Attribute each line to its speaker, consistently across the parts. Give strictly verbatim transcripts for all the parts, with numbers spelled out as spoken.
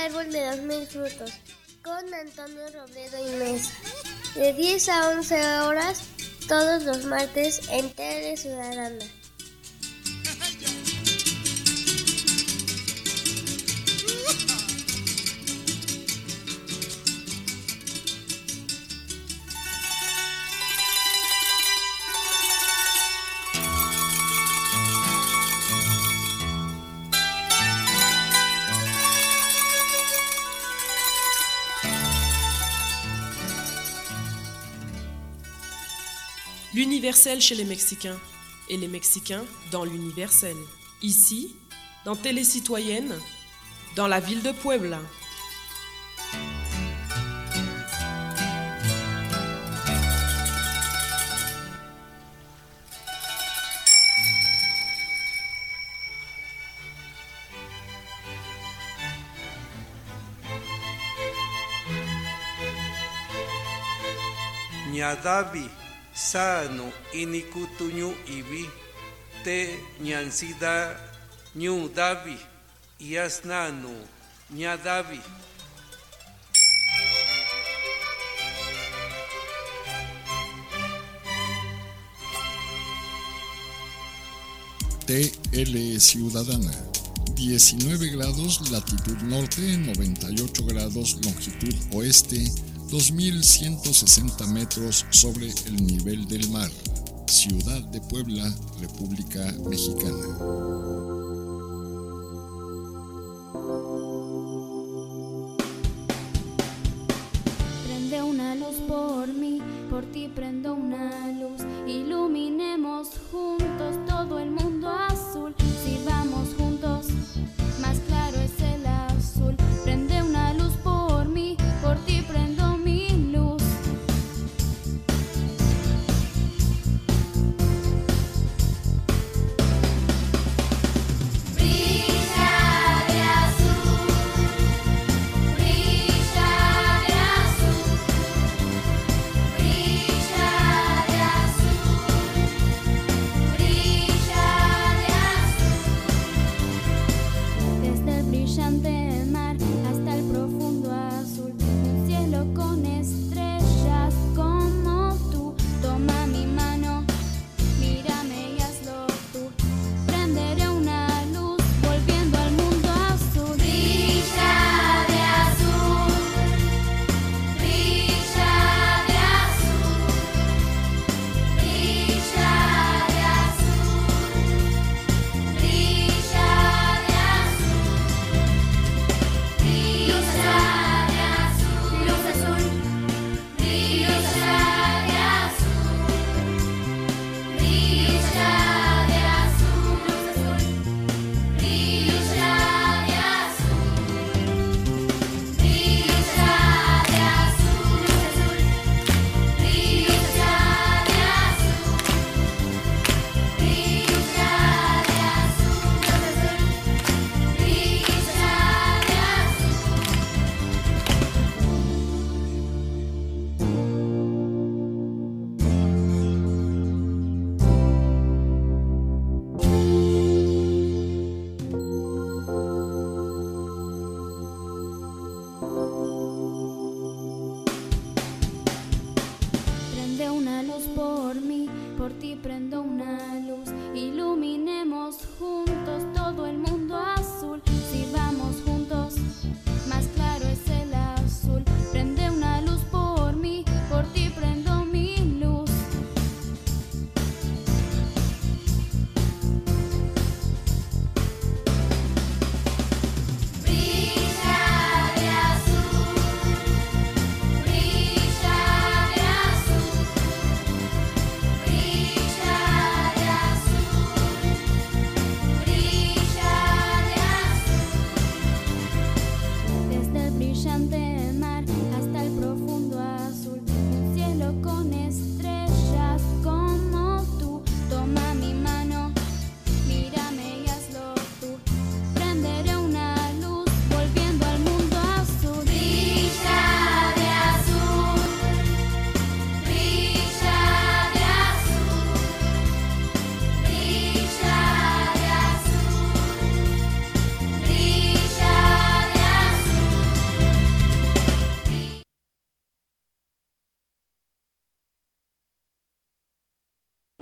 Speaker 1: árbol de los mil frutos, con Antonio Robledo y Mesa, de diez a once horas, todos los martes en Tele Ciudadana.
Speaker 2: L'universel chez les Mexicains et les Mexicains dans l'universel. Ici, dans Télé Citoyenne, dans la ville de Puebla.
Speaker 3: Ñadavi sano inikutuñu ibi te ñansida ñu davi yasnanu ñadavi.
Speaker 4: T L Ciudadana, diecinueve grados latitud norte, noventa y ocho grados longitud oeste, dos mil ciento sesenta metros sobre el nivel del mar. Ciudad de Puebla, República Mexicana.
Speaker 5: Prende una luz por mí, por ti prendo una luz. Iluminemos juntos todo el mundo azul. Si vamos juntos, más claro es el azul. Prende una luz por mí, por ti prendo mi luz. Brilla de azul, brilla de azul, brilla de azul, brilla de azul. Desde el brillante mar hasta el profundo azul, un cielo con estrellas como tú. Toma mi mano, mírame y hazlo tú. Prenderé una luz volviendo al mundo azul. Brilla de azul, brilla de azul, brilla de azul, brilla de azul. Brilla de azul, luz azul, brilla de azul, brilla de azul, luz azul, brilla de azul, brilla de azul, luz azul, brilla de azul, brilla de azul, luz azul, brilla de azul. Prende una luz por mí, por ti prendo una luz. Iluminemos juntos todo el mundo azul. Si vamos juntos, más claro es el azul. Prende una luz por mí, por ti prendo mi luz. Brilla de azul, brilla de azul, brilla de azul, brilla de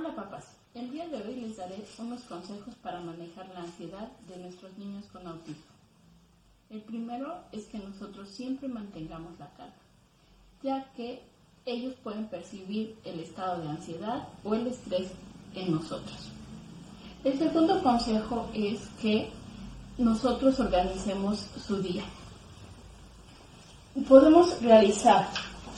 Speaker 6: Hola papás, el día de hoy les daré unos consejos para manejar la ansiedad de nuestros niños con autismo. El primero es que nosotros siempre mantengamos la calma, ya que ellos pueden percibir el estado de ansiedad o el estrés en nosotros. El segundo consejo es que nosotros organicemos su día. Podemos realizar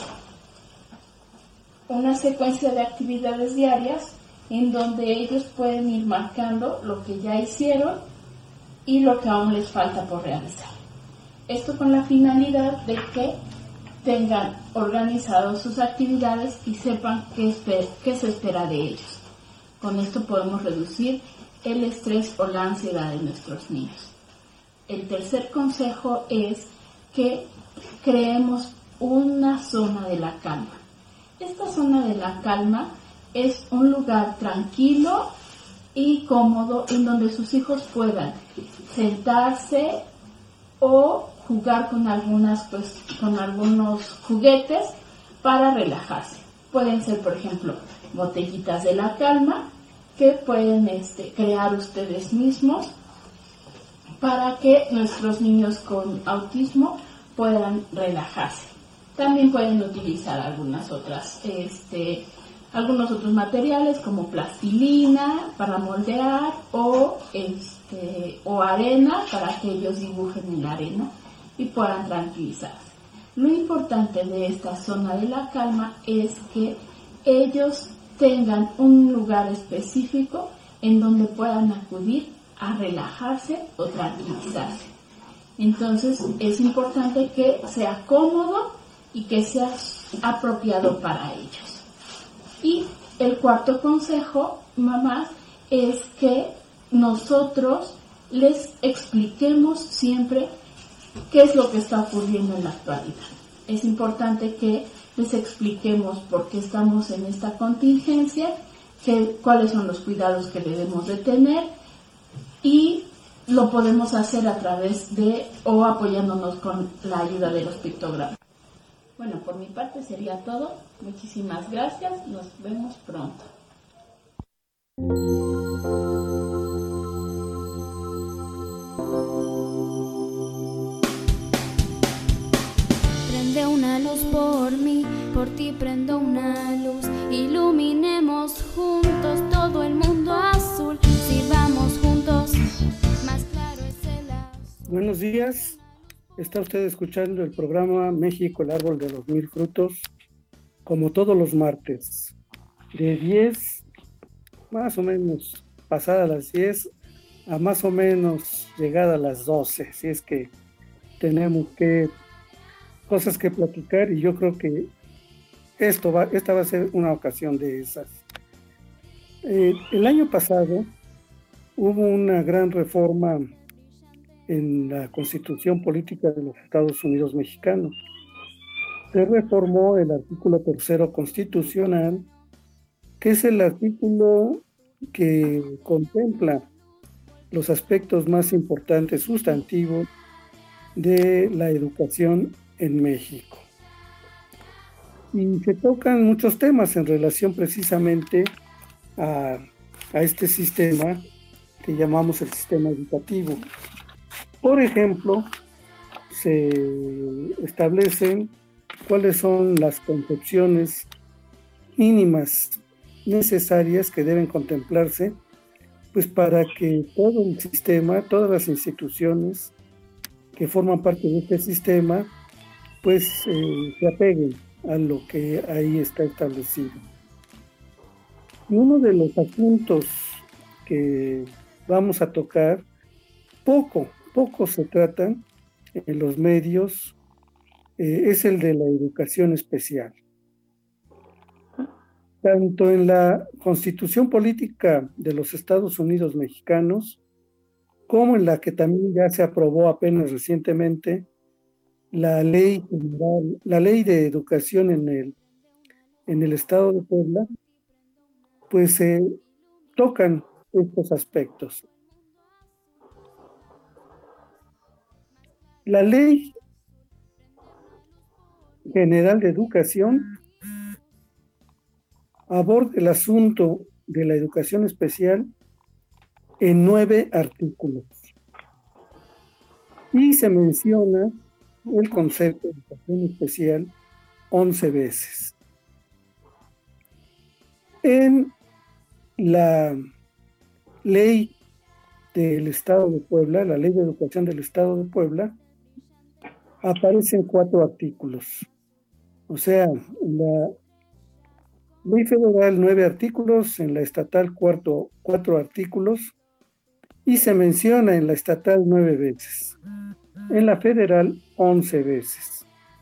Speaker 6: una secuencia de actividades diarias en donde ellos pueden ir marcando lo que ya hicieron y lo que aún les falta por realizar. Esto con la finalidad de que tengan organizadas sus actividades y sepan qué, esper- qué se espera de ellos. Con esto podemos reducir el estrés o la ansiedad de nuestros niños. El tercer consejo es que creemos una zona de la calma. Esta zona de la calma es un lugar tranquilo y cómodo en donde sus hijos puedan sentarse o jugar con algunas pues con algunos juguetes para relajarse. Pueden ser, por ejemplo, botellitas de la calma que pueden este, crear ustedes mismos para que nuestros niños con autismo puedan relajarse. También pueden utilizar algunas otras, este, algunos otros materiales como plastilina para moldear o, este, o arena para que ellos dibujen en la arena y puedan tranquilizarse. Lo importante de esta zona de la calma es que ellos tengan un lugar específico en donde puedan acudir a relajarse o tranquilizarse. Entonces es importante que sea cómodo y que sea apropiado para ellos. Y el cuarto consejo, mamás, es que nosotros les expliquemos siempre qué es lo que está ocurriendo en la actualidad. Es importante que les expliquemos por qué estamos en esta contingencia, que, cuáles son los cuidados que debemos de tener, y lo podemos hacer a través de o apoyándonos con la ayuda de los pictogramas. Bueno, por mi parte sería todo. Muchísimas gracias. Nos vemos pronto.
Speaker 5: Prende una luz por mí, por ti prendo una luz. Iluminemos juntos todo el mundo azul. Sirvamos juntos, más claro es el azul.
Speaker 7: Buenos días. Está usted escuchando el programa México, el árbol de los mil frutos, como todos los martes, de diez, más o menos, pasada las diez, a más o menos llegada a las doce, si es que tenemos que, cosas que platicar, y yo creo que esto va, esta va a ser una ocasión de esas. Eh, el año pasado hubo una gran reforma en la Constitución Política de los Estados Unidos Mexicanos. Se reformó el artículo tercero constitucional, que es el artículo que contempla los aspectos más importantes, sustantivos, de la educación en México. Y se tocan muchos temas en relación precisamente a, a este sistema que llamamos el sistema educativo. Por ejemplo, se establecen cuáles son las concepciones mínimas necesarias que deben contemplarse, pues para que todo el sistema, todas las instituciones que forman parte de este sistema, pues eh, se apeguen a lo que ahí está establecido. Y uno de los asuntos que vamos a tocar, poco, poco se tratan en los medios, eh, es el de la educación especial. Tanto en la Constitución Política de los Estados Unidos Mexicanos, como en la que también ya se aprobó apenas recientemente, la ley general, la ley de educación en el, en el estado de Puebla, pues se eh, tocan estos aspectos. La Ley General de Educación aborda el asunto de la educación especial en nueve artículos. Y se menciona el concepto de educación especial once veces. En la ley del Estado de Puebla, la Ley de Educación del Estado de Puebla, aparecen cuatro artículos. O sea, en la Ley Federal nueve artículos, en la estatal cuatro, cuatro artículos, y se menciona en la estatal nueve veces. En la federal once veces.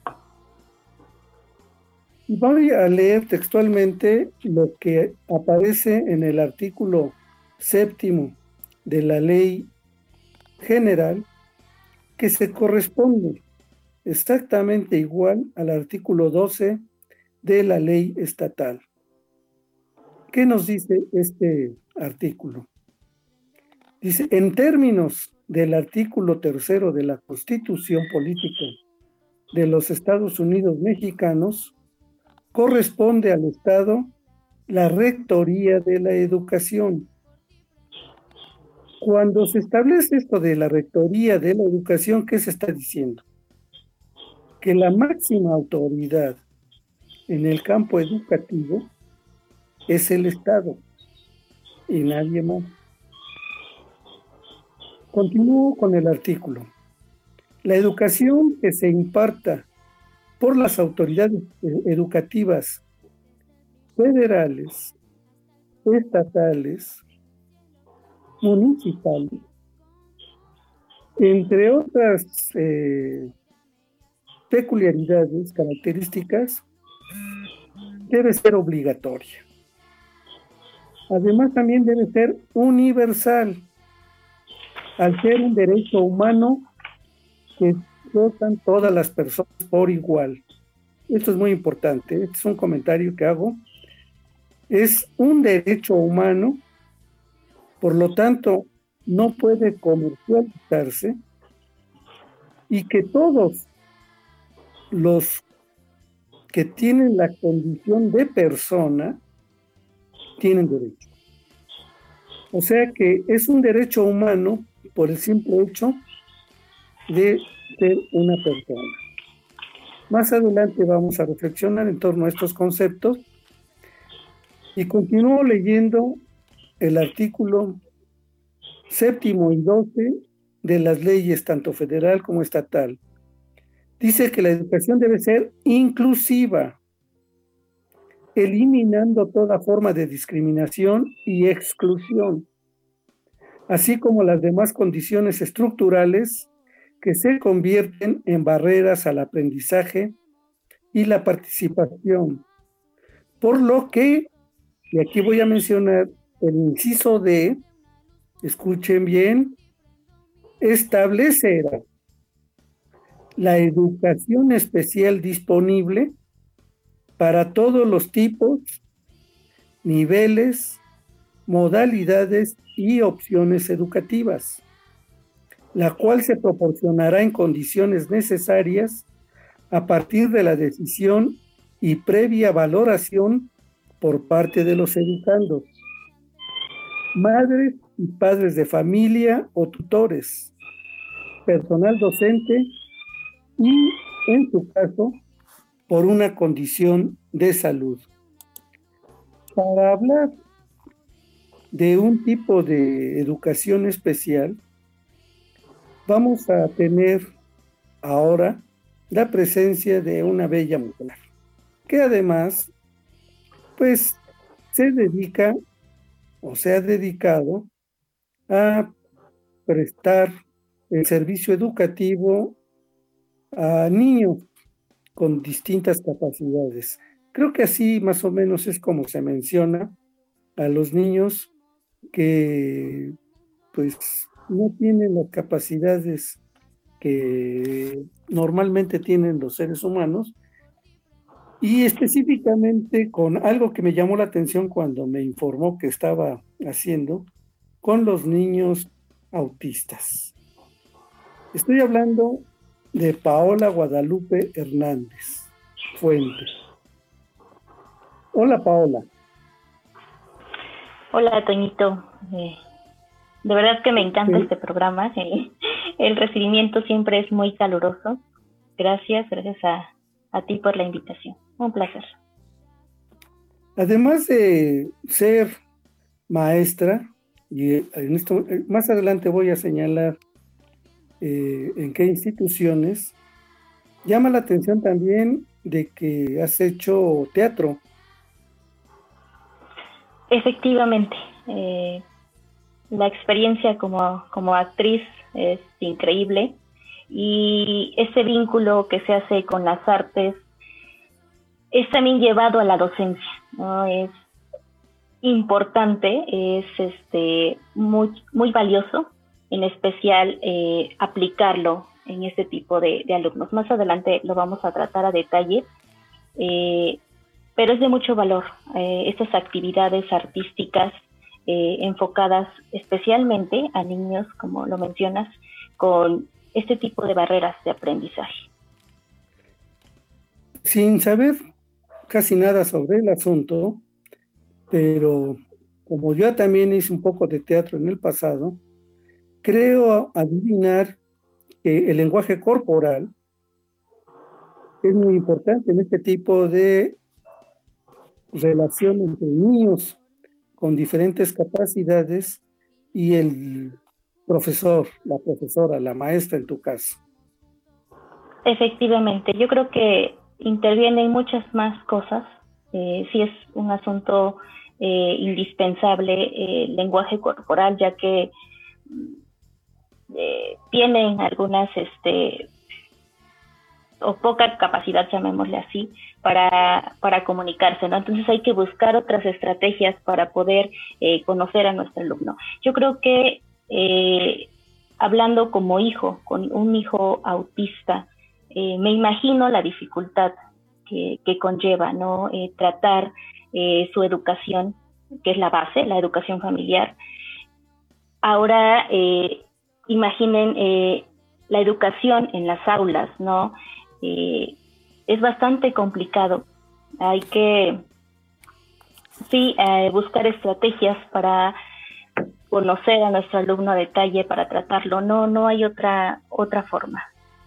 Speaker 7: Voy a leer textualmente lo que aparece en el artículo séptimo de la Ley General, que se corresponde exactamente igual al artículo doce de la Ley Estatal. ¿Qué nos dice este artículo? Dice, en términos del artículo tercero de la Constitución Política de los Estados Unidos Mexicanos, corresponde al Estado la rectoría de la educación. Cuando se establece esto de la rectoría de la educación, ¿qué se está diciendo? Que la máxima autoridad en el campo educativo es el Estado y nadie más. Continúo con el artículo. La educación que se imparta por las autoridades educativas federales, estatales, municipales, entre otras eh, peculiaridades, características, debe ser obligatoria. Además, también debe ser universal, al ser un derecho humano que gozan todas las personas por igual. Esto es muy importante, este es un comentario que hago. Es un derecho humano, por lo tanto, no puede comercializarse, y que todos los que tienen la condición de persona tienen derecho. O sea que es un derecho humano por el simple hecho de ser una persona. Más adelante vamos a reflexionar en torno a estos conceptos y continúo leyendo el artículo séptimo y doce de las leyes tanto federal como estatal. Dice que la educación debe ser inclusiva, eliminando toda forma de discriminación y exclusión, así como las demás condiciones estructurales que se convierten en barreras al aprendizaje y la participación. Por lo que, y aquí voy a mencionar el inciso D, escuchen bien, establecerá la educación especial disponible para todos los tipos, niveles, modalidades y opciones educativas, la cual se proporcionará en condiciones necesarias a partir de la decisión y previa valoración por parte de los educandos, madres y padres de familia o tutores, personal docente y, en su caso, por una condición de salud. Para hablar de un tipo de educación especial, vamos a tener ahora la presencia de una bella mujer, que además, pues, se dedica o se ha dedicado a prestar el servicio educativo a niños con distintas capacidades. Creo que así más o menos es como se menciona a los niños que pues no tienen las capacidades que normalmente tienen los seres humanos, y específicamente con algo que me llamó la atención cuando me informó que estaba haciendo con los niños autistas. Estoy hablando de Paola Guadalupe Hernández Fuentes. Hola, Paola.
Speaker 8: Hola, Toñito. Eh, de verdad que me encanta
Speaker 7: Sí.
Speaker 8: este programa. Eh, el recibimiento siempre es muy caluroso. Gracias, gracias a, a ti por la invitación. Un placer.
Speaker 7: Además de ser maestra, y en esto, más adelante voy a señalar eh, en qué instituciones, llama la atención también de que has hecho teatro.
Speaker 8: Efectivamente, eh, la experiencia como, como actriz es increíble y ese vínculo que se hace con las artes es también llevado a la docencia, ¿no? Es importante, es este muy, muy valioso, en especial eh, aplicarlo en este tipo de, de alumnos. Más adelante lo vamos a tratar a detalle, eh, pero es de mucho valor eh, estas actividades artísticas eh, enfocadas especialmente a niños, como lo mencionas, con este tipo de barreras de aprendizaje.
Speaker 7: Sin saber casi nada sobre el asunto, pero como yo también hice un poco de teatro en el pasado, creo adivinar que el lenguaje corporal es muy importante en este tipo de relación entre niños con diferentes capacidades y el profesor, la profesora, la maestra en tu caso.
Speaker 8: Efectivamente, yo creo que intervienen muchas más cosas. Eh, sí es un asunto eh, indispensable eh, el lenguaje corporal, ya que eh, tienen algunas este o poca capacidad, llamémosle así, para, para comunicarse, ¿no? Entonces hay que buscar otras estrategias para poder eh, conocer a nuestro alumno. Yo creo que eh, hablando como hijo, con un hijo autista, eh, me imagino la dificultad que, que conlleva, ¿no? Eh, tratar eh, su educación, que es la base, la educación familiar. Ahora, eh, imaginen eh, la educación en las aulas, ¿no? Eh, es bastante complicado. Hay que, sí, eh, buscar estrategias para conocer a nuestro alumno a detalle, para tratarlo. No, no hay otra, otra forma.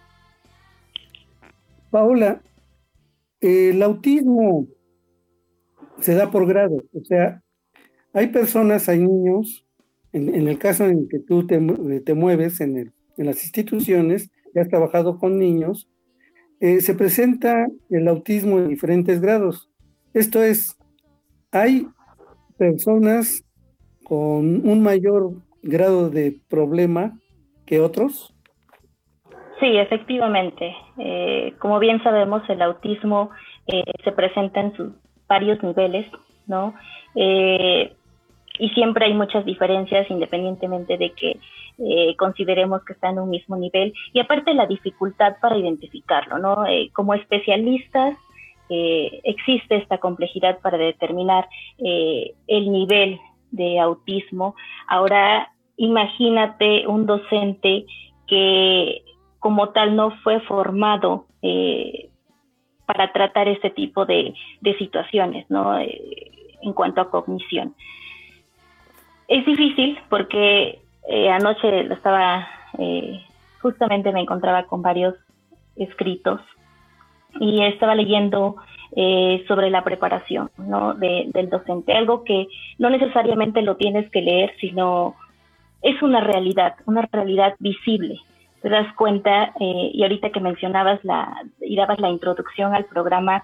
Speaker 7: Paola, el autismo se da por grado, o sea, hay personas, hay niños, en, en el caso en que tú te, te mueves en, el, en las instituciones, ya has trabajado con niños, eh, se presenta el autismo en diferentes grados. Esto es, hay personas con un mayor grado de problema que otros.
Speaker 8: Sí, efectivamente. Eh, como bien sabemos, el autismo eh, se presenta en sus varios niveles, ¿no? Eh, y siempre hay muchas diferencias, independientemente de que eh, consideremos que está en un mismo nivel. Y aparte la dificultad para identificarlo, ¿no? Eh, como especialistas, eh, existe esta complejidad para determinar eh, el nivel de autismo. Ahora, imagínate un docente que como tal no fue formado eh, para tratar este tipo de, de situaciones, ¿no? Eh, en cuanto a cognición. Es difícil porque eh, anoche lo estaba, eh, justamente me encontraba con varios escritos y estaba leyendo eh, sobre la preparación, ¿no? de, del docente, algo que no necesariamente lo tienes que leer, sino es una realidad, una realidad visible. Te das cuenta, eh, y ahorita que mencionabas la, y dabas la introducción al programa,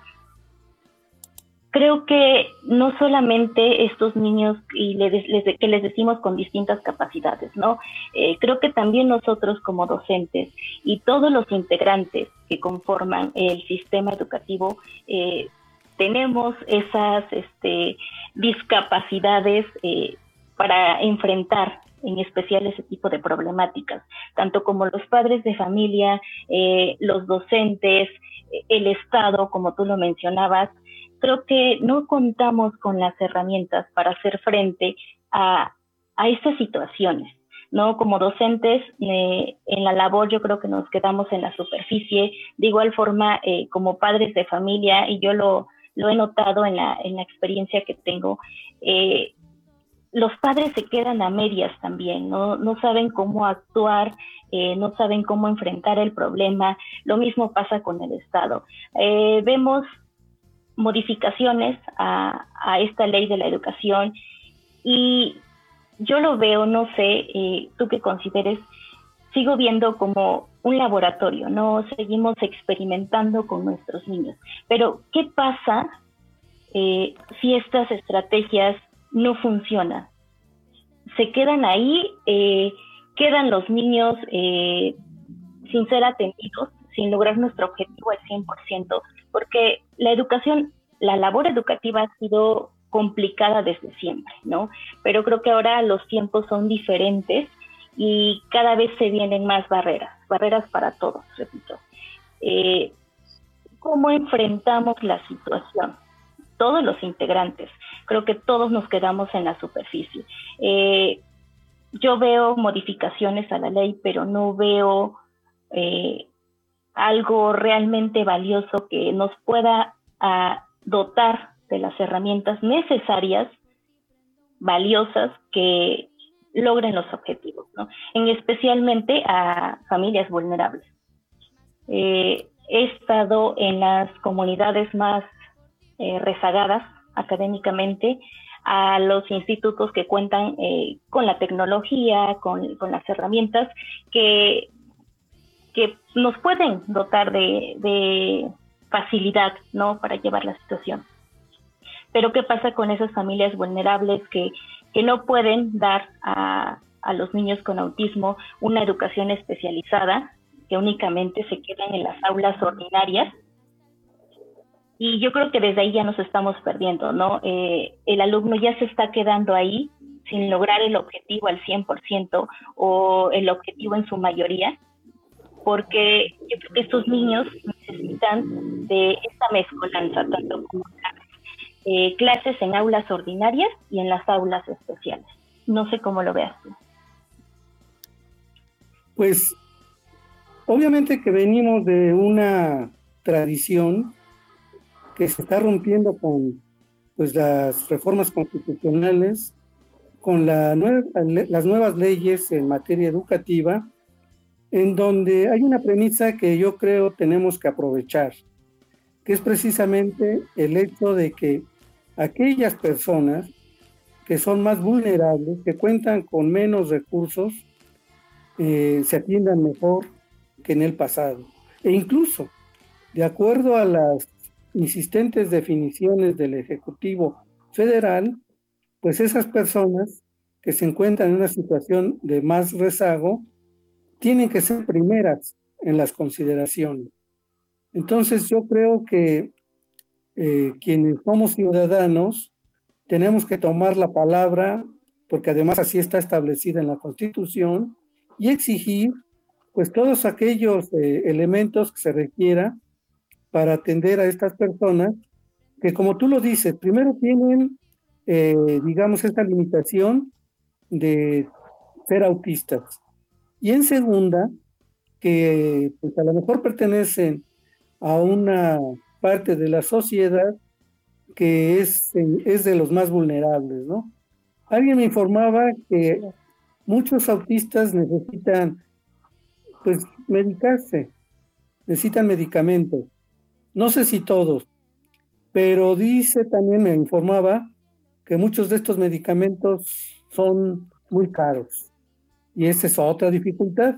Speaker 8: creo que no solamente estos niños y les, les, que les decimos con distintas capacidades, ¿no? Eh, creo que también nosotros como docentes y todos los integrantes que conforman el sistema educativo eh, tenemos esas este, discapacidades eh, para enfrentar en especial ese tipo de problemáticas, tanto como los padres de familia, eh, los docentes, el Estado, como tú lo mencionabas. Creo que no contamos con las herramientas para hacer frente a, a estas situaciones, ¿no? Como docentes, eh, en la labor yo creo que nos quedamos en la superficie. De igual forma, eh, como padres de familia, y yo lo, lo he notado en la, en la experiencia que tengo, eh, los padres se quedan a medias también, no, no saben cómo actuar, eh, no saben cómo enfrentar el problema. Lo mismo pasa con el Estado. Eh, vemos modificaciones a, a esta ley de la educación y yo lo veo, no sé, eh, tú que consideres, sigo viendo como un laboratorio, ¿no? Seguimos experimentando con nuestros niños. Pero, ¿qué pasa eh, si estas estrategias no funcionan? Se quedan ahí, eh, quedan los niños eh, sin ser atendidos, sin lograr nuestro objetivo al cien por ciento, porque la educación, la labor educativa ha sido complicada desde siempre, ¿no? Pero creo que ahora los tiempos son diferentes y cada vez se vienen más barreras, barreras para todos, repito. Eh, ¿Cómo enfrentamos la situación? Todos los integrantes, creo que todos nos quedamos en la superficie. Eh, yo veo modificaciones a la ley, pero no veo eh, algo realmente valioso que nos pueda uh, dotar de las herramientas necesarias, valiosas, que logren los objetivos, ¿no? En especialmente a familias vulnerables. Eh, he estado en las comunidades más eh, rezagadas académicamente, a los institutos que cuentan eh, con la tecnología, con, con las herramientas que, que nos pueden dotar de, de facilidad, ¿no?, para llevar la situación. Pero ¿qué pasa con esas familias vulnerables que, que no pueden dar a, a los niños con autismo una educación especializada, que únicamente se quedan en las aulas ordinarias? Y yo creo que desde ahí ya nos estamos perdiendo, ¿no? Eh, el alumno ya se está quedando ahí sin lograr el objetivo al cien por ciento o el objetivo en su mayoría, porque yo creo que estos niños necesitan de esta mezcolanza, tanto como eh, clases en aulas ordinarias y en las aulas especiales. No sé cómo lo veas tú.
Speaker 7: Pues obviamente que venimos de una tradición que se está rompiendo con pues las reformas constitucionales, con la nue- las nuevas leyes en materia educativa, en donde hay una premisa que yo creo tenemos que aprovechar, que es precisamente el hecho de que aquellas personas que son más vulnerables, que cuentan con menos recursos, eh, se atiendan mejor que en el pasado. E incluso, de acuerdo a las insistentes definiciones del Ejecutivo Federal, pues esas personas que se encuentran en una situación de más rezago tienen que ser primeras en las consideraciones. Entonces yo creo que eh, quienes somos ciudadanos tenemos que tomar la palabra, porque además así está establecida en la Constitución, y exigir pues todos aquellos eh, elementos que se requiera para atender a estas personas que, como tú lo dices, primero tienen, eh, digamos, esta limitación de ser autistas. Y en segunda, que pues, a lo mejor pertenecen a una parte de la sociedad que es, es de los más vulnerables, ¿no? Alguien me informaba que muchos autistas necesitan, pues, medicarse, necesitan medicamentos. No sé si todos, pero dice también, me informaba, que muchos de estos medicamentos son muy caros. Y esa es otra dificultad.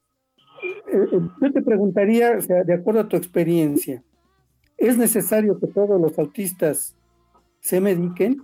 Speaker 7: Yo te preguntaría, o sea, de acuerdo a tu experiencia, ¿es necesario que todos los autistas se mediquen?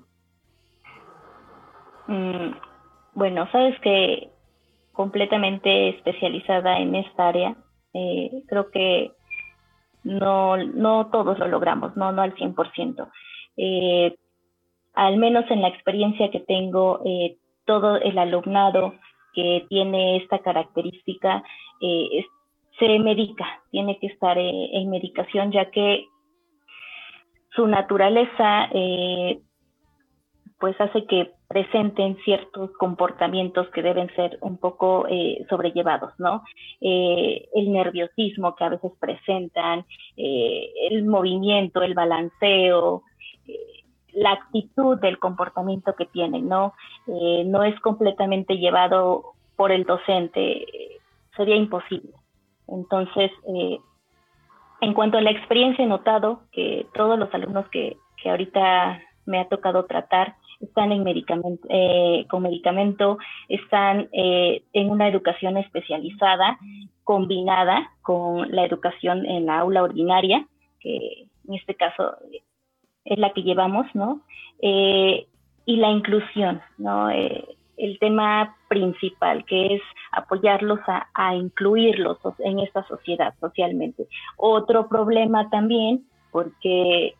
Speaker 8: Mm, bueno, sabes que completamente especializada en esta área, eh, creo que no, no todos lo logramos, no, no al cien por ciento. Eh, al menos en la experiencia que tengo, eh, todo el alumnado que tiene esta característica eh, es, se medica, tiene que estar eh, en medicación, ya que su naturaleza eh, pues hace que presenten ciertos comportamientos que deben ser un poco eh, sobrellevados, ¿no? Eh, el nerviosismo que a veces presentan, eh, el movimiento, el balanceo, eh, la actitud del comportamiento que tienen, ¿no? Eh, no es completamente llevado por el docente, sería imposible. Entonces, eh, en cuanto a la experiencia, he notado que todos los alumnos que, que ahorita me ha tocado tratar están en medicamento, eh, con medicamento, están eh, en una educación especializada, combinada con la educación en la aula ordinaria, que en este caso es la que llevamos, ¿no? Eh, y la inclusión, ¿no? Eh, el tema principal, que es apoyarlos a, a incluirlos en esta sociedad socialmente. Otro problema también, porque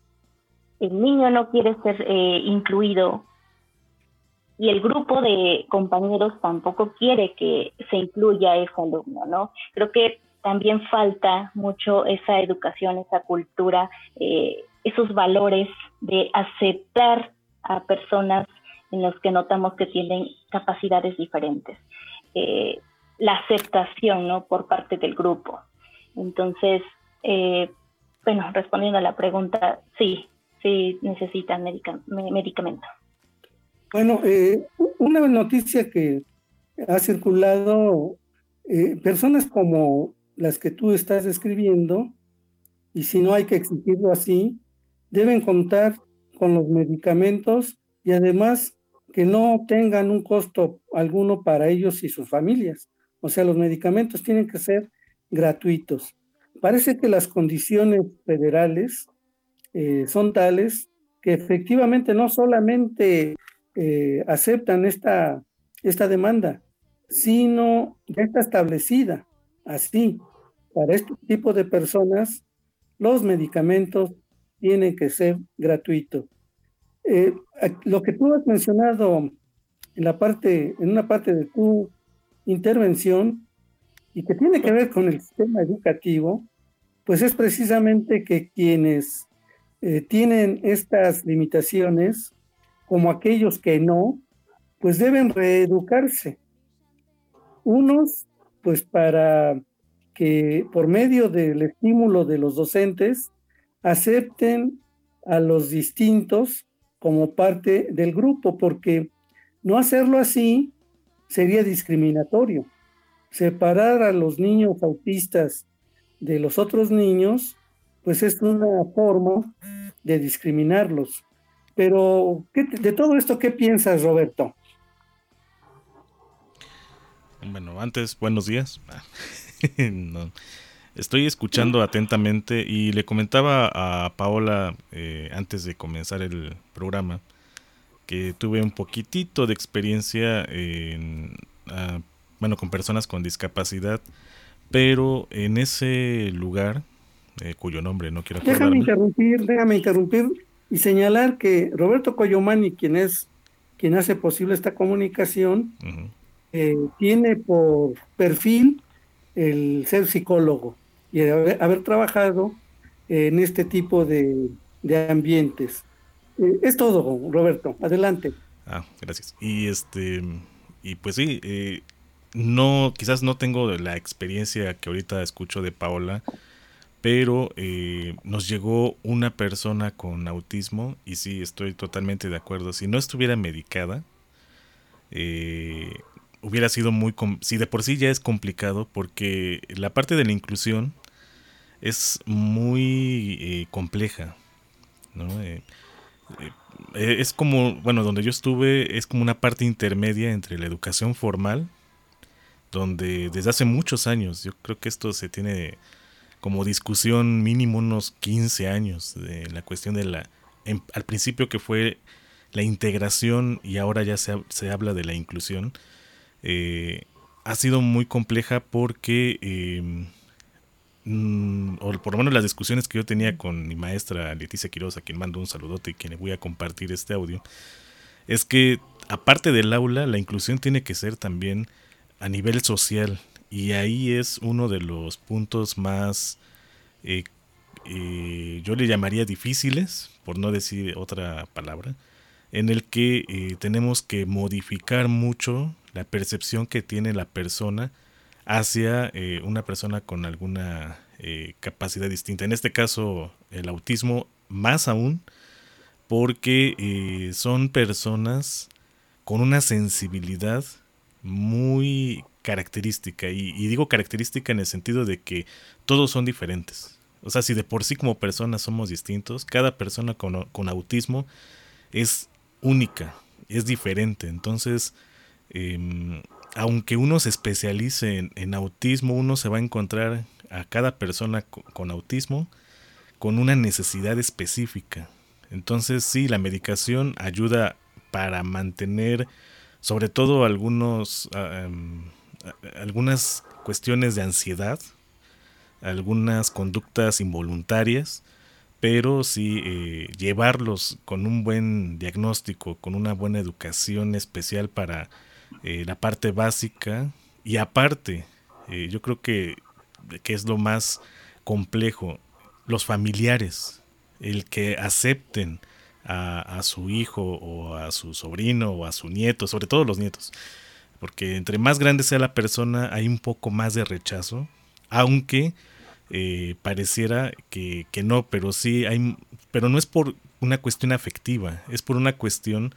Speaker 8: el niño no quiere ser eh, incluido y el grupo de compañeros tampoco quiere que se incluya a ese alumno, ¿no? Creo que también falta mucho esa educación, esa cultura, eh, esos valores de aceptar a personas en los que notamos que tienen capacidades diferentes. Eh, la aceptación, ¿no?, por parte del grupo. Entonces, eh, bueno, respondiendo a la pregunta, sí, sí necesitan medica- medicamento.
Speaker 7: Bueno, eh, una noticia que ha circulado, eh, personas como las que tú estás describiendo, y si no hay que exigirlo así, deben contar con los medicamentos y además que no tengan un costo alguno para ellos y sus familias. O sea, los medicamentos tienen que ser gratuitos. Parece que las condiciones federales eh, son tales que efectivamente no solamente eh, aceptan esta, esta demanda, sino ya está establecida así. Para este tipo de personas, los medicamentos tienen que ser gratuitos. Eh, lo que tú has mencionado en la parte, en una parte de tu intervención, y que tiene que ver con el sistema educativo, pues es precisamente que quienes eh, tienen estas limitaciones, como aquellos que no, pues deben reeducarse. Unos, pues para que por medio del estímulo de los docentes acepten a los distintos como parte del grupo, porque no hacerlo así sería discriminatorio. Separar a los niños autistas de los otros niños, pues es una forma de discriminarlos. Pero, ¿qué, de todo esto, qué piensas, Roberto?
Speaker 9: Bueno, antes, buenos días. No. Estoy escuchando atentamente y le comentaba a Paola eh, antes de comenzar el programa que tuve un poquitito de experiencia en, uh, bueno, con personas con discapacidad, pero en ese lugar, eh, cuyo nombre no quiero acordarme.
Speaker 7: Déjame interrumpir, déjame interrumpir y señalar que Roberto Coyomani, quien es quien hace posible esta comunicación, uh-huh. eh, tiene por perfil el ser psicólogo y haber, haber trabajado en este tipo de, de ambientes. Eh, es todo, Roberto, adelante.
Speaker 9: Ah, gracias. Y este y pues sí, eh, no, quizás no tengo la experiencia que ahorita escucho de Paola, pero eh, nos llegó una persona con autismo y sí, estoy totalmente de acuerdo. Si no estuviera medicada, eh, hubiera sido muy... Com- si de por sí ya es complicado, porque la parte de la inclusión es muy eh, compleja, ¿no? Eh, eh, es como, bueno, donde yo estuve es como una parte intermedia entre la educación formal, donde desde hace muchos años, yo creo que esto se tiene como discusión mínimo unos quince años, de la cuestión de la, en, al principio que fue la integración y ahora ya se, se habla de la inclusión. Eh, ha sido muy compleja porque eh, mm, o por lo menos las discusiones que yo tenía con mi maestra Leticia Quiroz, a quien mando un saludote y quien voy a compartir este audio, es que aparte del aula, la inclusión tiene que ser también a nivel social, y ahí es uno de los puntos más eh, eh, yo le llamaría difíciles, por no decir otra palabra, en el que eh, tenemos que modificar mucho la percepción que tiene la persona hacia eh, una persona con alguna eh, capacidad distinta. En este caso, el autismo más aún, porque eh, son personas con una sensibilidad muy característica, y, y digo característica en el sentido de que todos son diferentes. O sea, si de por sí como personas somos distintos, cada persona con, con autismo es única, es diferente. Entonces, eh, aunque uno se especialice en, en autismo, uno se va a encontrar a cada persona con, con autismo con una necesidad específica. Entonces, sí, la medicación ayuda para mantener, sobre todo algunos, um, algunas cuestiones de ansiedad, algunas conductas involuntarias, pero sí eh, llevarlos con un buen diagnóstico, con una buena educación especial para eh, la parte básica, y aparte, eh, yo creo que, que es lo más complejo, los familiares, el que acepten a, a su hijo o a su sobrino o a su nieto, sobre todo los nietos, porque entre más grande sea la persona hay un poco más de rechazo, aunque eh, pareciera que, que no, pero sí hay, pero no es por una cuestión afectiva, es por una cuestión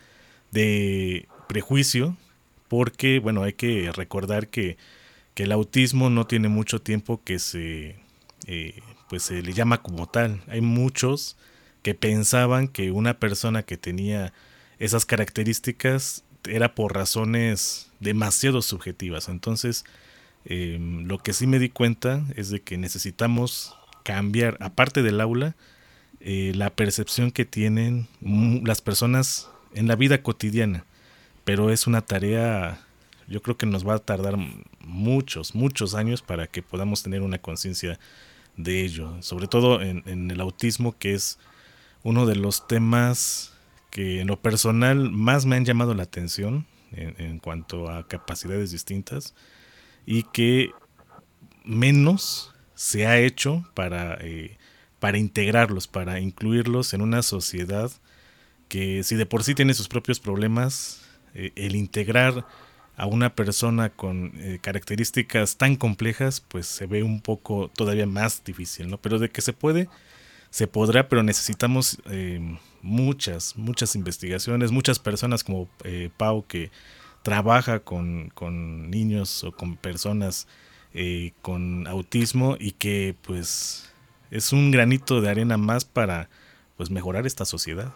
Speaker 9: de prejuicio, porque bueno, hay que recordar que, que el autismo no tiene mucho tiempo que se eh, pues se le llama como tal. Hay muchos que pensaban que una persona que tenía esas características era por razones demasiado subjetivas. Entonces, eh, lo que sí me di cuenta es de que necesitamos cambiar, aparte del aula, eh, la percepción que tienen las personas en la vida cotidiana. Pero es una tarea, yo creo que nos va a tardar muchos, muchos años para que podamos tener una conciencia de ello, sobre todo en, en el autismo, que es uno de los temas que en lo personal más me han llamado la atención en, en cuanto a capacidades distintas, y que menos se ha hecho para, eh, para integrarlos, para incluirlos en una sociedad que, si de por sí tiene sus propios problemas, eh, el integrar a una persona con eh, características tan complejas, pues se ve un poco todavía más difícil, ¿no? Pero de que se puede, se podrá, pero necesitamos eh, muchas, muchas investigaciones, muchas personas como eh, Pau, que trabaja con, con niños o con personas eh, con autismo, y que pues es un granito de arena más para pues mejorar esta sociedad.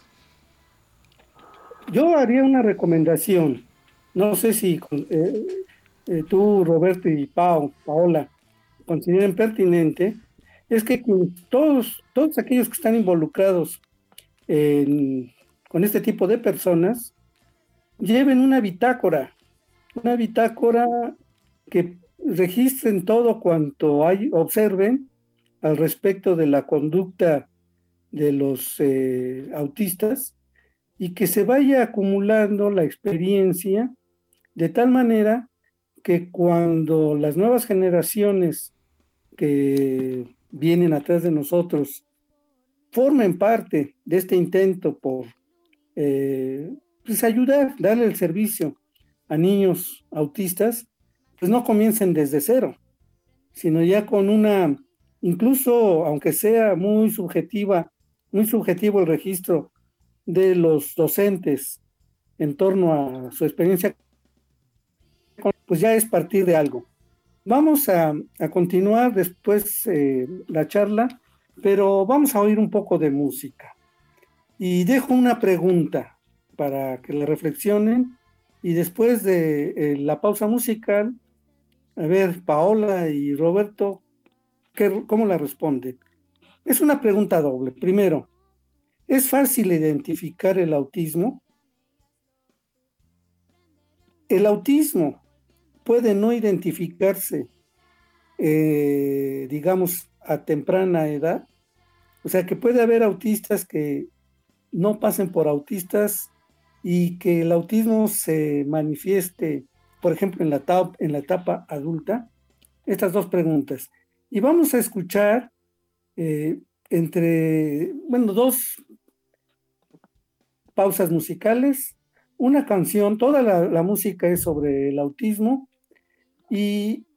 Speaker 7: Yo haría una recomendación. No sé si eh, eh, tú, Roberto y Pau, Paola, consideren pertinente, es que todos, todos aquellos que están involucrados en, con este tipo de personas lleven una bitácora, una bitácora que registren todo cuanto hay, observen al respecto de la conducta de los eh, autistas, y que se vaya acumulando la experiencia de tal manera que cuando las nuevas generaciones que vienen atrás de nosotros formen parte de este intento por eh, pues ayudar, darle el servicio a niños autistas, pues no comiencen desde cero, sino ya con una, incluso aunque sea muy subjetiva, muy subjetivo el registro de los docentes en torno a su experiencia, pues ya es partir de algo. Vamos a, a continuar después eh, la charla, pero vamos a oír un poco de música. Y dejo una pregunta para que la reflexionen, y después de eh, la pausa musical, a ver, Paola y Roberto, ¿qué, cómo la responden? Es una pregunta doble. Primero, ¿es fácil identificar el autismo? El autismo puede no identificarse, eh, digamos, a temprana edad. O sea, que puede haber autistas que no pasen por autistas y que el autismo se manifieste, por ejemplo, en la, etapa, en la etapa adulta. Estas dos preguntas. Y vamos a escuchar eh, entre, bueno, dos pausas musicales, una canción, toda la, la música es sobre el autismo, y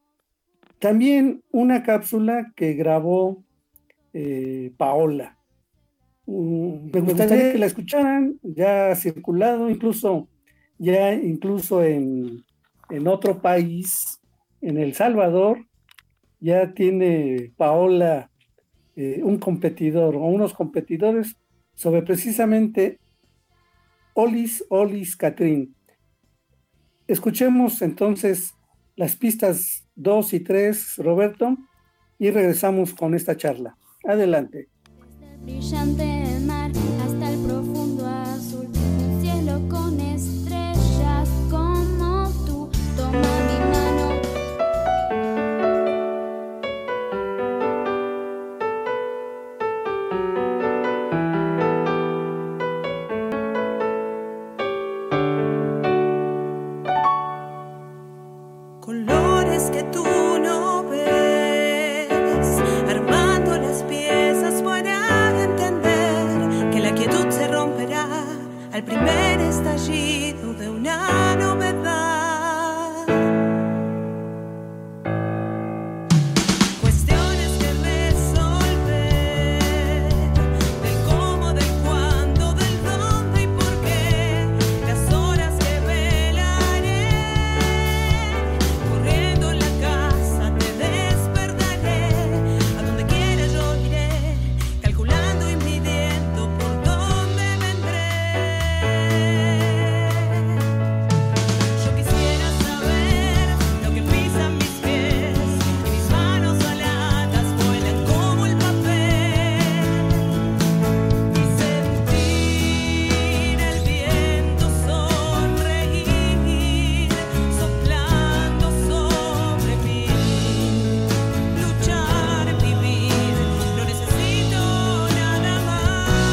Speaker 7: también una cápsula que grabó eh, Paola. Um, me gustaría que la escucharan, ya ha circulado, incluso, ya incluso en, en otro país, en El Salvador, ya tiene Paola eh, un competidor o unos competidores sobre precisamente Olis, Olis, Catrín. Escuchemos entonces las pistas dos y tres, Roberto, y regresamos con esta charla. Adelante.
Speaker 5: Brillante mar hasta el profundo azul, un cielo con estrellas como tú. Toma mi mano.
Speaker 10: Colores que tú no ves, armando las piezas para entender que la quietud se romperá al primer estallido de una novedad. Cuestiones que resolver, del cómo, del cuándo, del dónde y por qué, las horas que velaré, corriendo en la casa te despertaré, a donde quiera yo iré, calculando y midiendo por dónde vendré. Yo quisiera saber lo que pisan mis pies, y mis manos aladas vuelan como el papel, y sentir el viento sonreír, soplando sobre mí, luchar, vivir, no necesito nada más.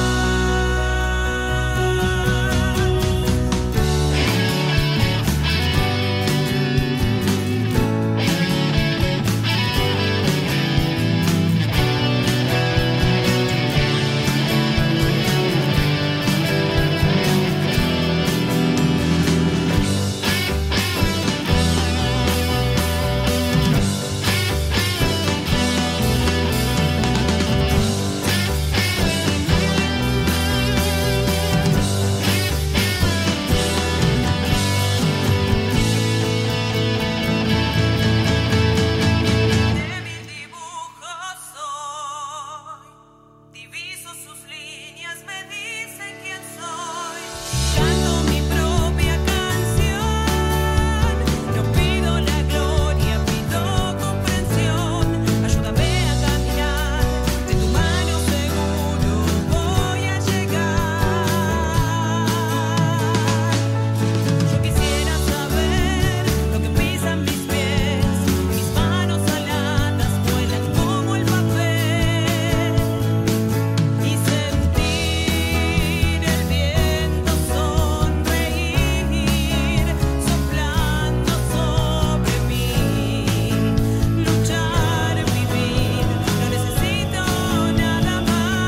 Speaker 10: De mil dibujos soy, diviso sus líneas, me dicen quién soy. Canto mi propia canción, no pido la gloria, pido comprensión. Ayúdame a caminar, de tu mano seguro voy a llegar. Yo quisiera saber lo que pisan mis pies, mis manos aladas vuelan como el papel, y sentir el viento sonreír, soplando sobre mí, luchar, vivir, no necesito nada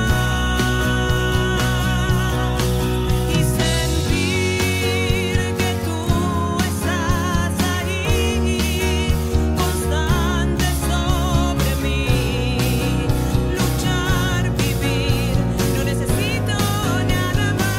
Speaker 10: más, y sentir que tú estás ahí, constante sobre mí, luchar, vivir, no necesito nada más.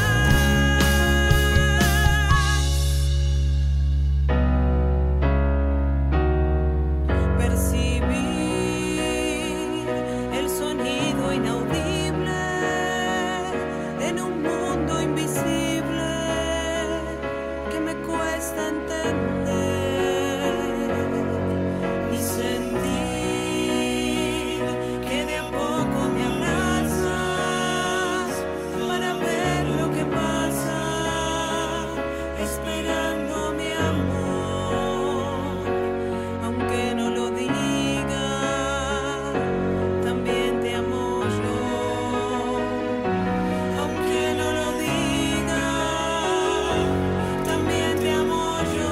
Speaker 10: Percibir el sonido inaudible en un mundo invisible que me cuesta entender, y sentir que de a poco me abrazas para ver lo que pasa, esperando mi amor, aunque no lo diga, también te amo yo, aunque no lo diga, también te amo yo.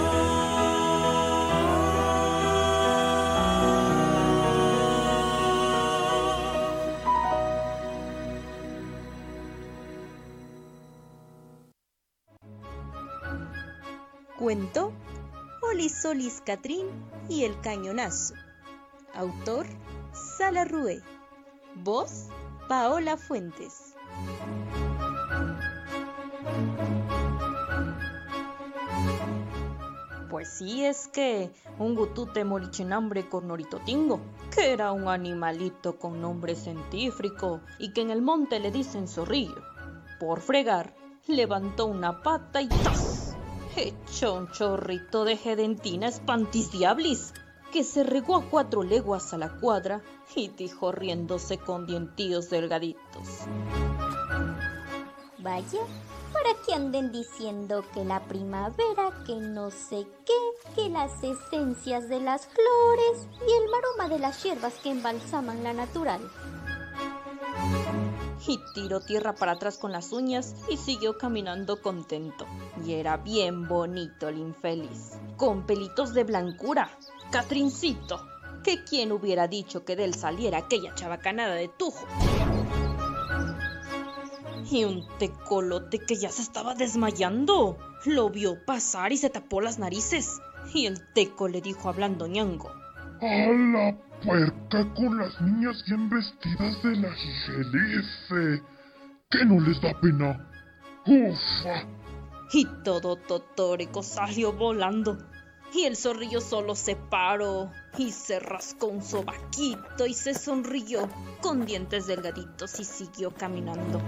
Speaker 11: Cuento Olis, Olis, Catrín y el cañonazo. Autor Sala Rue. Voz Paola Fuentes.
Speaker 12: Pues sí, es que un gutute morichinambre cornoritotingo, que era un animalito con nombre científico y que en el monte le dicen zorrillo, por fregar, levantó una pata y ¡tas! Echó un chorrito de gedentina espantis diablis, que se regó a cuatro leguas a la cuadra y dijo riéndose con dientillos delgaditos:
Speaker 13: Vaya, para que anden diciendo que la primavera, que no sé qué, que las esencias de las flores y el aroma de las hierbas que embalsaman la natural.
Speaker 12: Y tiró tierra para atrás con las uñas y siguió caminando contento. Y era bien bonito el infeliz, con pelitos de blancura. Catrincito, que quién hubiera dicho que de él saliera aquella chabacanada de tujo. Y un tecolote que ya se estaba desmayando lo vio pasar y se tapó las narices. Y el teco le dijo hablando ñango:
Speaker 14: ¡A la puerca con las niñas bien vestidas de la Jigelife! ¿Qué no les da pena? ¡Ufa!
Speaker 12: Y todo totórico salió volando. Y el zorrillo solo se paró y se rascó un sobaquito y se sonrió con dientes delgaditos y siguió caminando.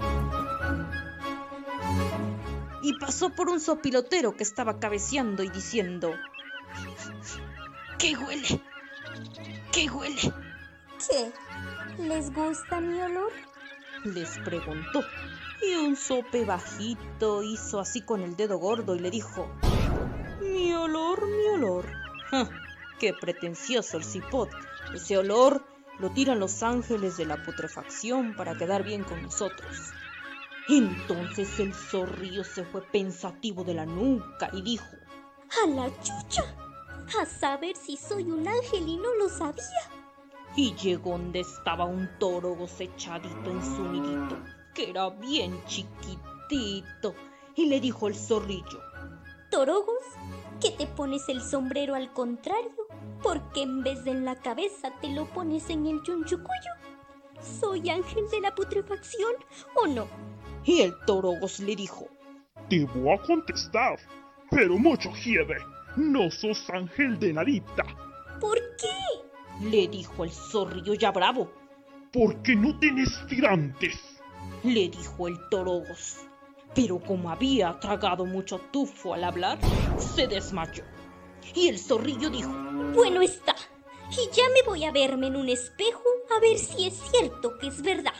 Speaker 12: Y pasó por un sopilotero que estaba cabeceando y diciendo: ¿Qué huele? ¿Qué huele?
Speaker 13: ¿Qué? ¿Les gusta mi olor?
Speaker 12: Les preguntó. Y un sope bajito hizo así con el dedo gordo y le dijo: Mi olor, mi olor. ¡Ja! ¡Qué pretencioso el cipote! Ese olor lo tiran los ángeles de la putrefacción para quedar bien con nosotros. Entonces el zorrillo se fue pensativo de la nuca y dijo:
Speaker 13: ¡A la chucha! A saber si soy un ángel y no lo sabía.
Speaker 12: Y llegó donde estaba un toro echadito en su nidito, que era bien chiquitito, y le dijo el zorrillo:
Speaker 13: Torogos, que te pones el sombrero al contrario, porque en vez de en la cabeza te lo pones en el chunchucuyo. ¿Soy ángel de la putrefacción o no?
Speaker 12: Y el Torogos le dijo:
Speaker 14: Te voy a contestar, pero mucho hiede, no sos ángel de nadita.
Speaker 13: ¿Por qué?
Speaker 12: Le dijo el zorrillo ya bravo.
Speaker 14: Porque no tenés tirantes,
Speaker 12: le dijo el Torogos. Pero como había tragado mucho tufo al hablar, se desmayó. Y el zorrillo dijo:
Speaker 13: Bueno está, y ya me voy a verme en un espejo a ver si es cierto que es verdad.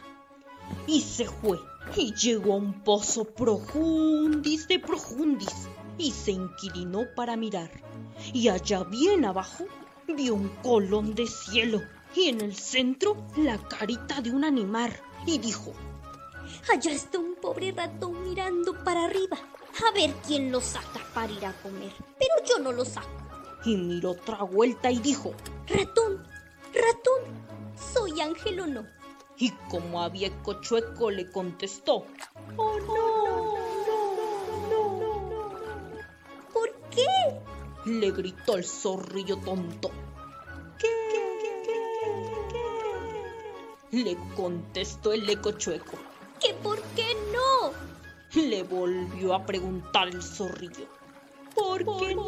Speaker 12: Y se fue, y llegó a un pozo profundis de profundis, y se inquilinó para mirar. Y allá bien abajo vio un colón de cielo, y en el centro la carita de un animal, y dijo:
Speaker 13: Allá está un pobre ratón mirando para arriba, a ver quién lo saca para ir a comer, pero yo no lo saco.
Speaker 12: Y miró otra vuelta y dijo:
Speaker 13: Ratón, ratón, ¿soy ángel o no?
Speaker 12: Y como había cochueco le contestó: Oh no, no, no, no.
Speaker 13: ¿Por qué?
Speaker 12: Le gritó el zorrillo tonto. ¿Qué? Le contestó el ecochueco.
Speaker 13: ¿Que por qué no?
Speaker 12: Le volvió a preguntar el zorrillo. ¿Por, ¿Por qué no?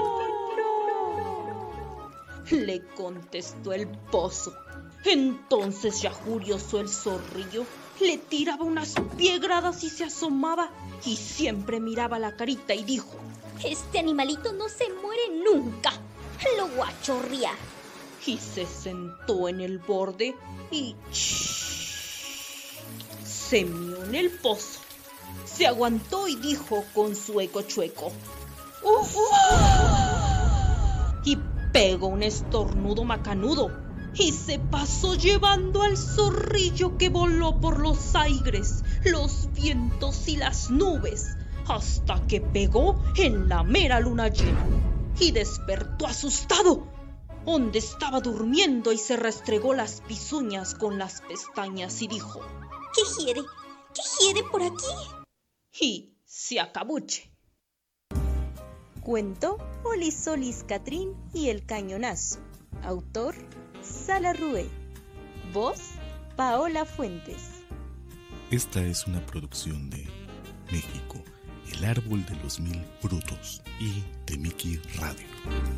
Speaker 12: no? Le contestó el pozo. Entonces ya furioso el zorrillo le tiraba unas piedradas y se asomaba y siempre miraba la carita y dijo:
Speaker 13: Este animalito no se muere nunca, lo voy a chorrear.
Speaker 12: Y se sentó en el borde y se mió en el pozo. Se aguantó y dijo con su eco chueco: ¡Uf! Y pegó un estornudo macanudo y se pasó llevando al zorrillo, que voló por los aires, los vientos y las nubes, hasta que pegó en la mera luna llena y despertó asustado, donde estaba durmiendo, y se restregó las pisuñas con las pestañas y dijo:
Speaker 13: ¿Qué hiede? ¿Qué hiede por aquí?
Speaker 12: Y se acabuche.
Speaker 11: Cuento Olisolis Catrín y el Cañonazo. Autor Sala Rué. Voz Paola Fuentes.
Speaker 9: Esta es una producción de México, el árbol de los mil frutos, y de Miki Radio.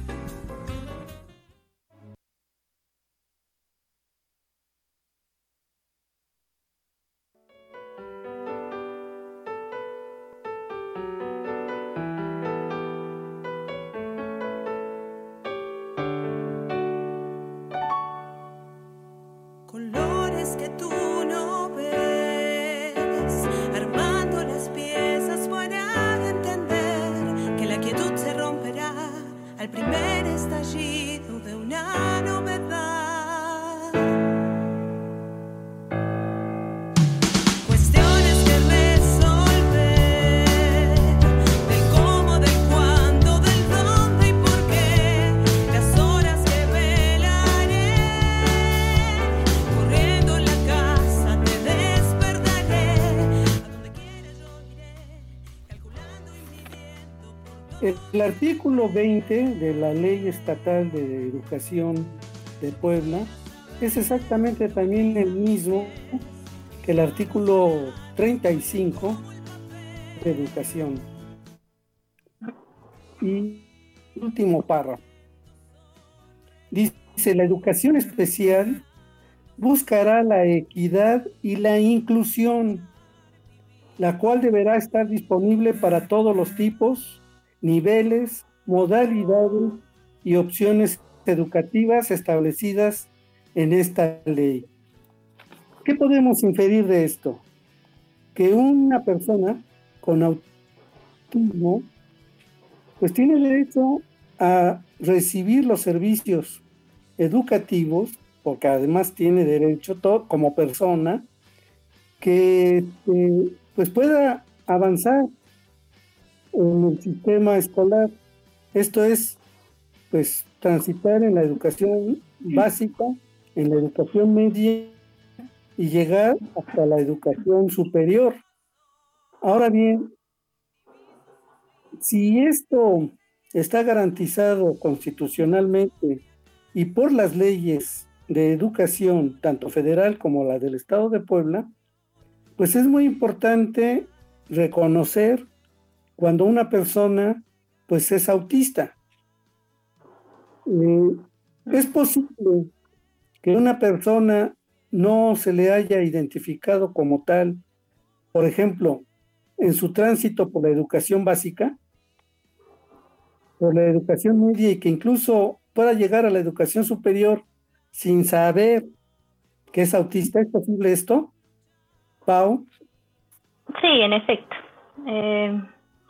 Speaker 10: Colores que tú no ves, armando las piezas para entender que la quietud se romperá al primer estallido de una novedad. Cuestiones que resolver, del cómo, del cuándo, del dónde y por qué, las horas que velaré, corriendo en la casa te despertaré, a donde quiera yo iré, calculando y midiendo por
Speaker 7: El, el artículo veinte de la Ley Estatal de Educación de Puebla es exactamente también el mismo que el artículo treinta y cinco de Educación. Y último párrafo. Dice, la educación especial buscará la equidad y la inclusión, la cual deberá estar disponible para todos los tipos, niveles, modalidades y opciones educativas establecidas en esta ley. ¿Qué podemos inferir de esto? Que una persona con autismo pues tiene derecho a recibir los servicios educativos, porque además tiene derecho todo, como persona, que eh, pues pueda avanzar en el sistema escolar. Esto es, pues, transitar en la educación básica, en la educación media y llegar hasta la educación superior. Ahora bien, si esto está garantizado constitucionalmente y por las leyes de educación, tanto federal como la del Estado de Puebla, pues es muy importante reconocer cuando una persona pues es autista. Eh, es posible que una persona no se le haya identificado como tal, por ejemplo, en su tránsito por la educación básica, por la educación media, y que incluso pueda llegar a la educación superior sin saber que es autista. ¿Es posible esto, Pau?
Speaker 8: Sí, en efecto. Eh,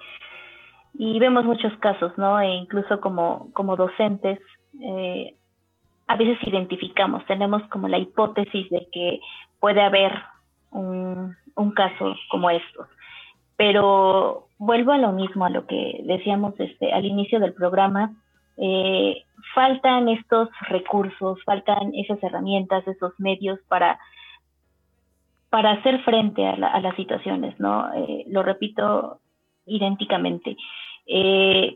Speaker 8: y vemos muchos casos, ¿no? E incluso como, como docentes, eh, a veces identificamos, tenemos como la hipótesis de que puede haber un, un caso como estos. Pero vuelvo a lo mismo, a lo que decíamos este, al inicio del programa. Eh, faltan estos recursos, faltan esas herramientas, esos medios para, para hacer frente a, la, a las situaciones, ¿no? Eh, lo repito idénticamente. Eh,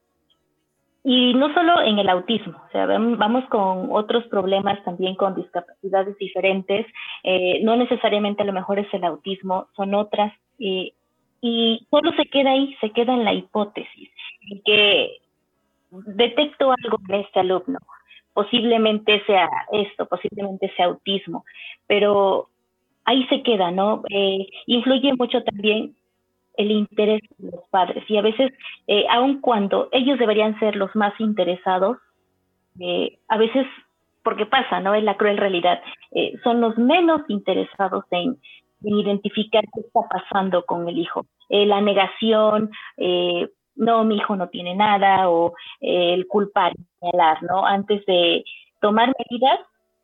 Speaker 8: y no solo en el autismo, o sea, vamos con otros problemas también, con discapacidades diferentes. Eh, no necesariamente a lo mejor es el autismo, son otras. Eh, y solo se queda ahí, se queda en la hipótesis, que detecto algo en este alumno, posiblemente sea esto, posiblemente sea autismo, pero ahí se queda, ¿no? Eh, influye mucho también el interés de los padres, y a veces, eh, aun cuando ellos deberían ser los más interesados, eh, a veces, porque pasa, ¿no? Es la cruel realidad, eh, son los menos interesados en, en identificar qué está pasando con el hijo. Eh, la negación, eh, no, mi hijo no tiene nada, o eh, el culpar, señalar, ¿no? Antes de tomar medidas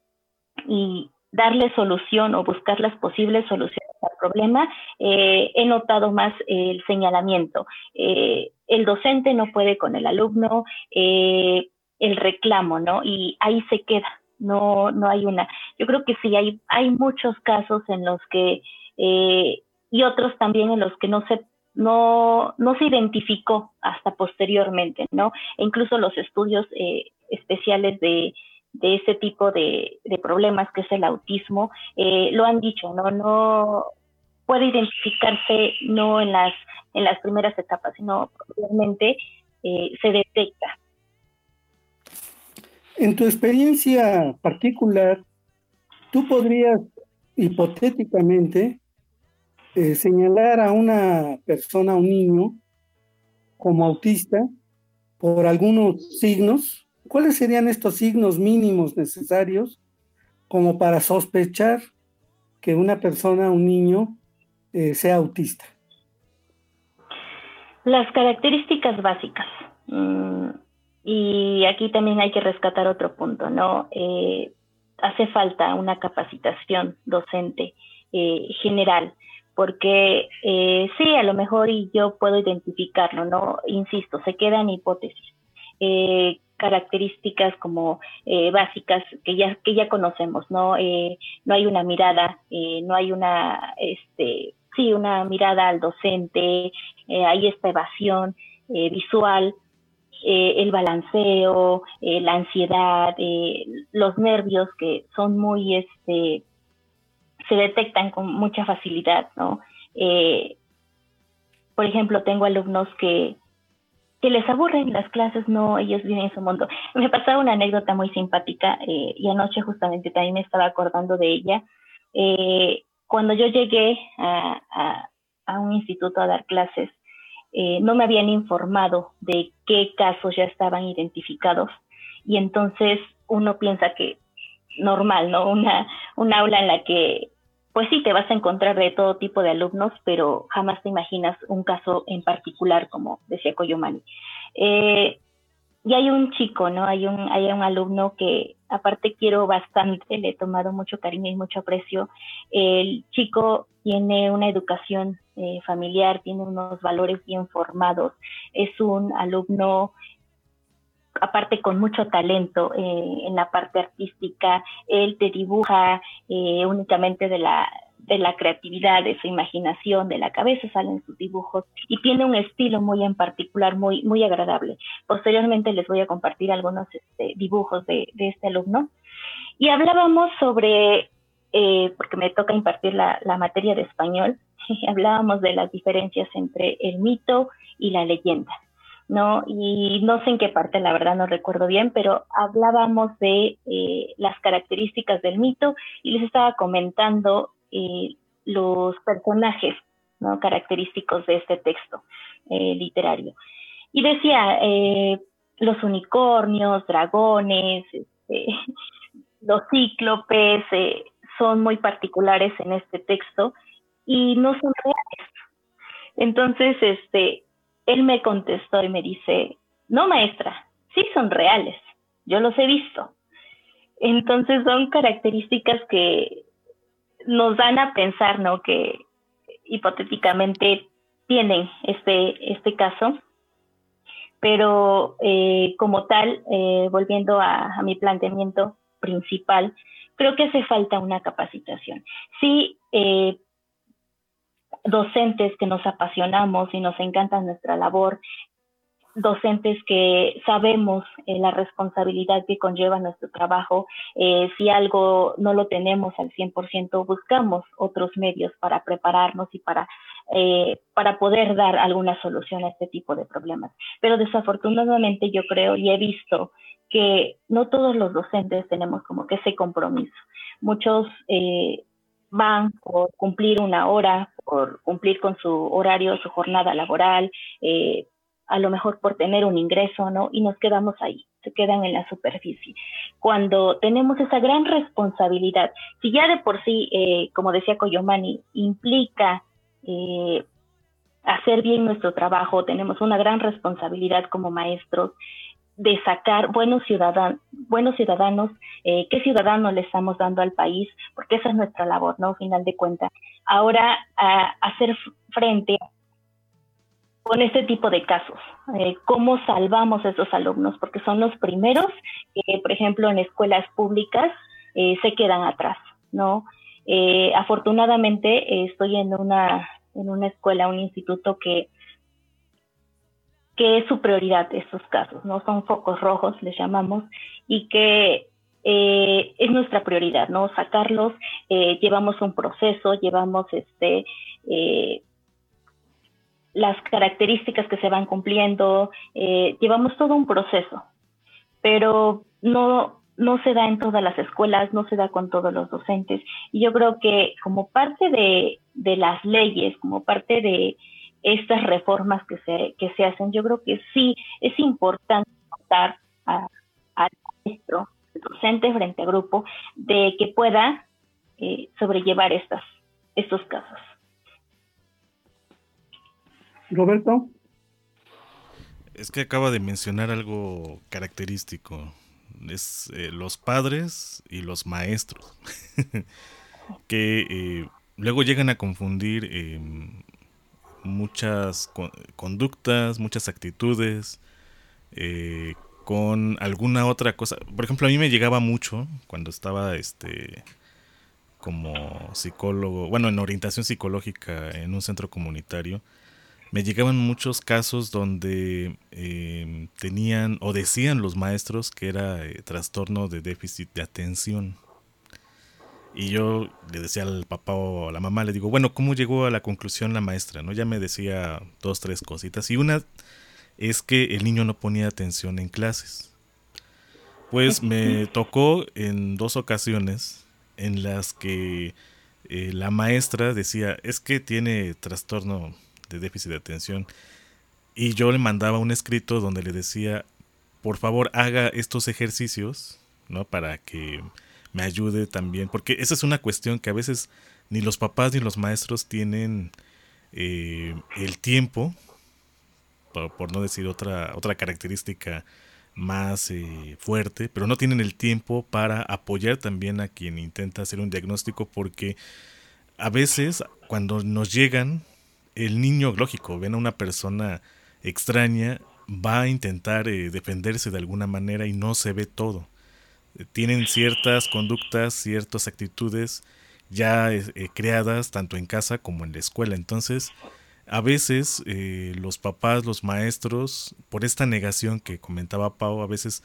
Speaker 8: y darle solución o buscar las posibles soluciones al problema, eh, he notado más eh, el señalamiento. Eh, el docente no puede con el alumno, eh, el reclamo, ¿no? Y ahí se queda, no, no hay una. Yo creo que sí, hay, hay muchos casos en los que, eh, y otros también en los que no se no, no se identificó hasta posteriormente, ¿no? E incluso los estudios eh, especiales de, de ese tipo de, de problemas, que es el autismo, eh, lo han dicho, ¿no? No, puede identificarse no en las, en las primeras etapas, sino posteriormente eh, se detecta.
Speaker 7: En tu experiencia particular, ¿tú podrías hipotéticamente eh, señalar a una persona, a un niño, como autista por algunos signos? ¿Cuáles serían estos signos mínimos necesarios como para sospechar que una persona, un niño, eh, sea autista?
Speaker 8: Las características básicas. Mm, y aquí también hay que rescatar otro punto, ¿no? Eh, hace falta una capacitación docente eh, general, porque eh, sí, a lo mejor y yo puedo identificarlo, ¿no? Insisto, se queda en hipótesis. Eh, características como eh, básicas que ya que ya conocemos, ¿no? Eh, no hay una mirada, eh, no hay una, este, sí, una mirada al docente, eh, hay esta evasión eh, visual, eh, el balanceo, eh, la ansiedad, eh, los nervios que son muy, este, se detectan con mucha facilidad, ¿no? Eh, por ejemplo, tengo alumnos que que les aburren las clases, no, ellos viven en su mundo. Me pasaba una anécdota muy simpática eh, y anoche justamente también me estaba acordando de ella. Eh, cuando yo llegué a, a, a un instituto a dar clases, eh, no me habían informado de qué casos ya estaban identificados y entonces uno piensa que normal, ¿no? Una, un aula en la que pues sí, te vas a encontrar de todo tipo de alumnos, pero jamás te imaginas un caso en particular, como decía Coyomani. Eh, y hay un chico, ¿no? Hay un, hay un alumno que aparte quiero bastante, le he tomado mucho cariño y mucho aprecio. El chico tiene una educación eh, familiar, tiene unos valores bien formados, es un alumno aparte con mucho talento eh, en la parte artística. Él te dibuja eh, únicamente de la, de la creatividad, de su imaginación, de la cabeza salen sus dibujos y tiene un estilo muy en particular, muy, muy agradable. Posteriormente les voy a compartir algunos este, dibujos de, de este alumno. Y hablábamos sobre, eh, porque me toca impartir la, la materia de español, hablábamos de las diferencias entre el mito y la leyenda, ¿no? Y no sé en qué parte, la verdad no recuerdo bien, pero hablábamos de eh, las características del mito y les estaba comentando eh, los personajes, ¿no? Característicos de este texto eh, literario. Y decía, eh, los unicornios, dragones, este, los cíclopes, eh, son muy particulares en este texto y no son reales. Entonces, este... él me contestó y me dice, no maestra, sí son reales, yo los he visto. Entonces son características que nos dan a pensar, ¿no? Que hipotéticamente tienen este, este caso, pero eh, como tal, eh, volviendo a, a mi planteamiento principal, creo que hace falta una capacitación. Sí, eh, docentes que nos apasionamos y nos encanta nuestra labor, docentes que sabemos eh, la responsabilidad que conlleva nuestro trabajo, eh, si algo no lo tenemos al cien por ciento, buscamos otros medios para prepararnos y para, eh, para poder dar alguna solución a este tipo de problemas. Pero desafortunadamente yo creo y he visto que no todos los docentes tenemos como que ese compromiso. Muchos eh, van por cumplir una hora, por cumplir con su horario, su jornada laboral, eh, a lo mejor por tener un ingreso, ¿no? Y nos quedamos ahí, se quedan en la superficie. Cuando tenemos esa gran responsabilidad, si ya de por sí, eh, como decía Coyomani, implica eh, hacer bien nuestro trabajo, tenemos una gran responsabilidad como maestros de sacar buenos ciudadanos, buenos ciudadanos, eh, qué ciudadanos le estamos dando al país, porque esa es nuestra labor, ¿no? Al final de cuentas. Ahora, a, a hacer frente con este tipo de casos, eh, cómo salvamos a esos alumnos, porque son los primeros que, por ejemplo, en escuelas públicas eh, se quedan atrás, ¿no? Eh, afortunadamente eh, estoy en una, en una escuela, un instituto que que es su prioridad estos casos, ¿no? Son focos rojos, les llamamos, y que eh, es nuestra prioridad, ¿no? Sacarlos, eh, llevamos un proceso, llevamos este eh, las características que se van cumpliendo, eh, llevamos todo un proceso, pero no, no se da en todas las escuelas, no se da con todos los docentes, y yo creo que como parte de, de las leyes, como parte de estas reformas que se, que se hacen, yo creo que sí es importante contar a, al maestro, al docente frente a grupo, de que pueda eh, sobrellevar estas, estos casos.
Speaker 7: Roberto.
Speaker 9: Es que acaba de mencionar algo característico. Es eh, los padres y los maestros. que eh, luego llegan a confundir eh, muchas co- conductas, muchas actitudes eh, con alguna otra cosa. Por ejemplo, a mí me llegaba mucho cuando estaba este como psicólogo, bueno, en orientación psicológica en un centro comunitario. Me llegaban muchos casos donde eh, tenían o decían los maestros que era eh, trastorno de déficit de atención. Y yo le decía al papá o a la mamá, le digo, bueno, ¿cómo llegó a la conclusión la maestra? ¿No? Ya me decía dos, tres cositas. Y una es que el niño no ponía atención en clases. Pues me tocó en dos ocasiones en las que eh, la maestra decía, es que tiene trastorno de déficit de atención, y yo le mandaba un escrito donde le decía, por favor haga estos ejercicios, ¿no? Para que me ayude también, porque esa es una cuestión que a veces ni los papás ni los maestros tienen eh, el tiempo, por, por no decir otra, otra característica más eh, fuerte, pero no tienen el tiempo para apoyar también a quien intenta hacer un diagnóstico, porque a veces cuando nos llegan, el niño, lógico, ven a una persona extraña, va a intentar eh, defenderse de alguna manera y no se ve todo. Eh, tienen ciertas conductas, ciertas actitudes ya eh, creadas tanto en casa como en la escuela. Entonces, a veces eh, los papás, los maestros, por esta negación que comentaba Pau, a veces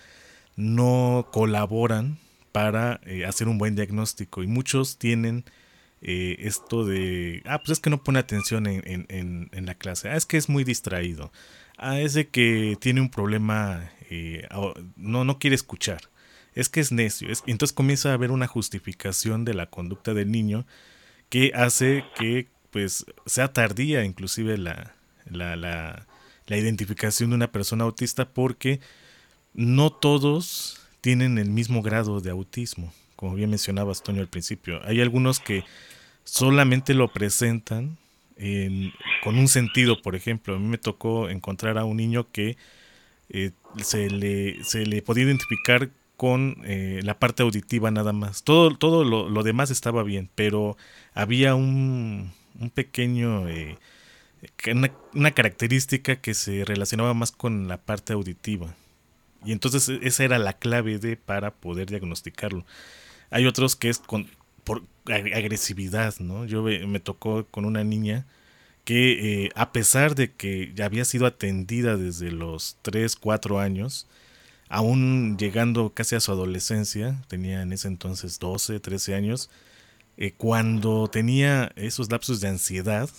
Speaker 9: no colaboran para eh, hacer un buen diagnóstico, y muchos tienen Eh, esto de, ah, pues es que no pone atención en, en, en, en la clase, ah, es que es muy distraído, ah, es de que tiene un problema, eh, no, no quiere escuchar, es que es necio, es, entonces comienza a haber una justificación de la conducta del niño que hace que pues sea tardía inclusive la, la, la, la identificación de una persona autista, porque no todos tienen el mismo grado de autismo. Como bien mencionabas, Toño, al principio, hay algunos que solamente lo presentan en, con un sentido. Por ejemplo, a mí me tocó encontrar a un niño que eh, se, le, se le podía identificar con eh, la parte auditiva nada más. Todo, todo lo, lo demás estaba bien, pero había un, un pequeño, eh, una, una característica que se relacionaba más con la parte auditiva. Y entonces esa era la clave de para poder diagnosticarlo. Hay otros que es con, por agresividad, ¿no? Yo me tocó con una niña que eh, a pesar de que ya había sido atendida desde los tres, cuatro años, aún llegando casi a su adolescencia, tenía en ese entonces doce, trece años, eh, cuando tenía esos lapsos de ansiedad,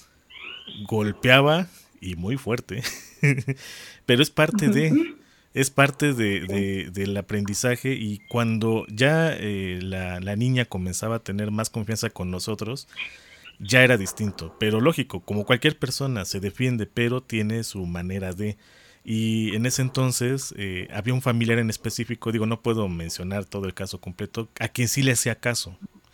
Speaker 9: golpeaba y muy fuerte, pero es parte de... Es parte de, de, del aprendizaje, y cuando ya eh, la, la niña comenzaba a tener más confianza con nosotros, ya era distinto. Pero lógico, como cualquier persona se defiende, pero tiene su manera de... Y en ese entonces eh, había un familiar en específico, digo, no puedo mencionar todo el caso completo, a quien sí le hacía caso.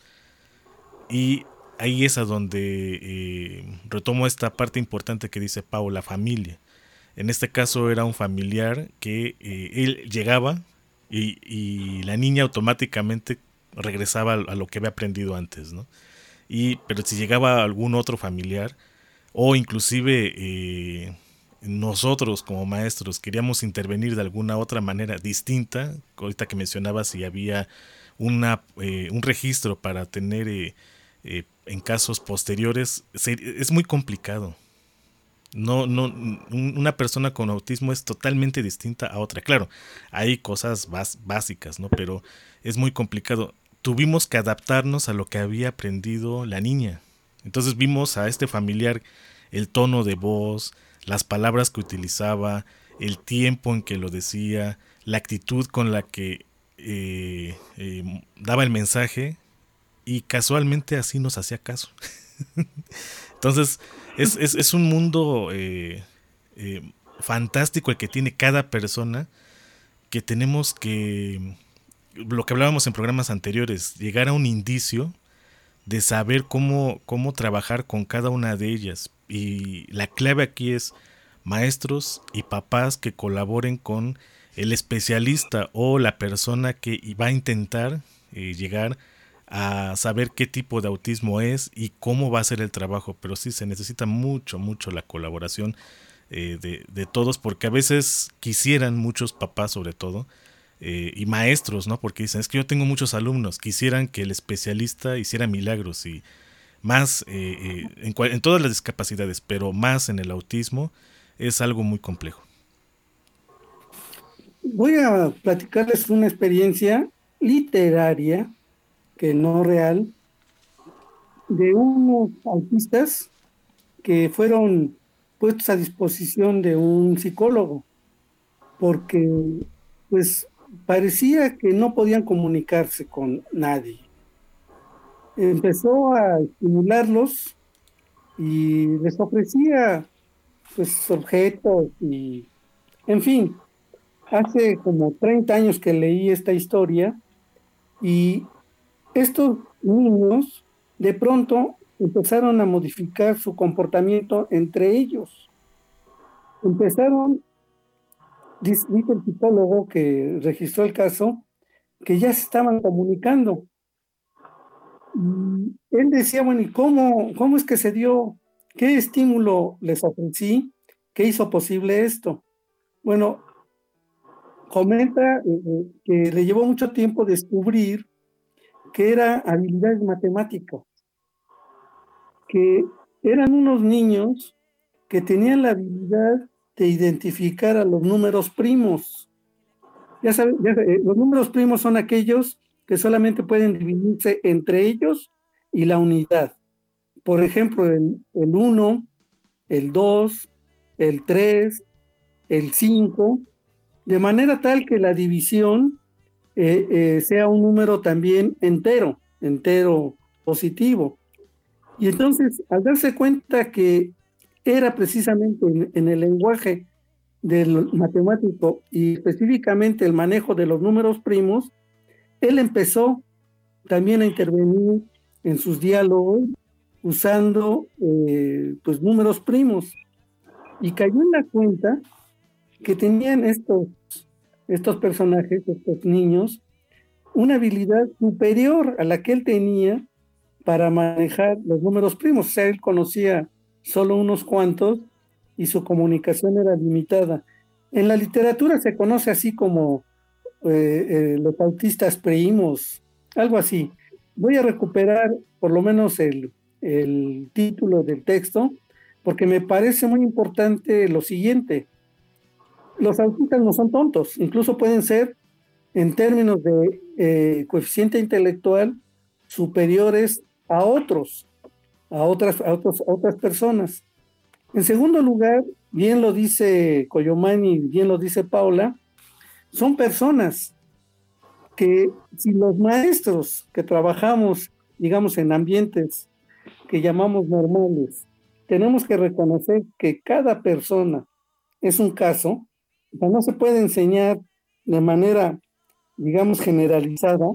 Speaker 9: Y ahí es a donde eh, retomo esta parte importante que dice Pau, la familia. En este caso era un familiar que eh, él llegaba y, y la niña automáticamente regresaba a, a lo que había aprendido antes, ¿no? Y, pero si llegaba algún otro familiar, o inclusive eh, nosotros como maestros queríamos intervenir de alguna otra manera distinta, ahorita que mencionaba si había una, eh, un registro para tener eh, eh, en casos posteriores, se, es muy complicado. No, no, una persona con autismo es totalmente distinta a otra. Claro, hay cosas bas- básicas, ¿no? Pero es muy complicado. Tuvimos que adaptarnos a lo que había aprendido la niña. Entonces vimos a este familiar, el tono de voz, las palabras que utilizaba, el tiempo en que lo decía, la actitud con la que eh, eh, daba el mensaje, y casualmente así nos hacía caso. Entonces es, es, es un mundo eh, eh, fantástico el que tiene cada persona, que tenemos que, lo que hablábamos en programas anteriores, llegar a un indicio de saber cómo, cómo trabajar con cada una de ellas. Y la clave aquí es maestros y papás que colaboren con el especialista o la persona que va a intentar eh, llegar a saber qué tipo de autismo es y cómo va a ser el trabajo. Pero sí se necesita mucho, mucho la colaboración eh, de, de todos, porque a veces quisieran muchos papás sobre todo, Eh, y maestros, ¿no? Porque dicen, es que yo tengo muchos alumnos, quisieran que el especialista hiciera milagros, y más eh, eh, en, cual, en todas las discapacidades, pero más en el autismo, es algo muy complejo.
Speaker 7: Voy a platicarles una experiencia literaria, que no real, de unos autistas que fueron puestos a disposición de un psicólogo, porque pues parecía que no podían comunicarse con nadie. Empezó a estimularlos y les ofrecía pues objetos y, en fin, hace como treinta años que leí esta historia, y estos niños de pronto empezaron a modificar su comportamiento entre ellos. Empezaron, dice el psicólogo que registró el caso, que ya se estaban comunicando. Y él decía, bueno, ¿y cómo, cómo es que se dio? ¿Qué estímulo les ofrecí? ¿Qué hizo posible esto? Bueno, comenta eh, que le llevó mucho tiempo descubrir que era habilidades matemáticas, que eran unos niños que tenían la habilidad de identificar a los números primos. Ya saben, ya, eh, los números primos son aquellos que solamente pueden dividirse entre ellos y la unidad. Por ejemplo, el, el uno, el dos, el tres, el cinco, de manera tal que la división eh, eh, sea un número también entero, entero positivo. Y entonces, al darse cuenta que era precisamente en, en el lenguaje del matemático y específicamente el manejo de los números primos, él empezó también a intervenir en sus diálogos usando eh, pues números primos, y cayó en la cuenta que tenían estos, estos personajes, estos niños, una habilidad superior a la que él tenía para manejar los números primos. O sea, él conocía solo unos cuantos y su comunicación era limitada. En la literatura se conoce así como eh, eh, los autistas primos, algo así. Voy a recuperar por lo menos el, el título del texto, porque me parece muy importante lo siguiente. Los autistas no son tontos, incluso pueden ser, en términos de eh, coeficiente intelectual, superiores a otros, a otras, a otros, a otras personas. En segundo lugar, bien lo dice Coyomani, bien lo dice Paula, son personas que si los maestros que trabajamos, digamos, en ambientes que llamamos normales, tenemos que reconocer que cada persona es un caso, o sea, no se puede enseñar de manera, digamos, generalizada,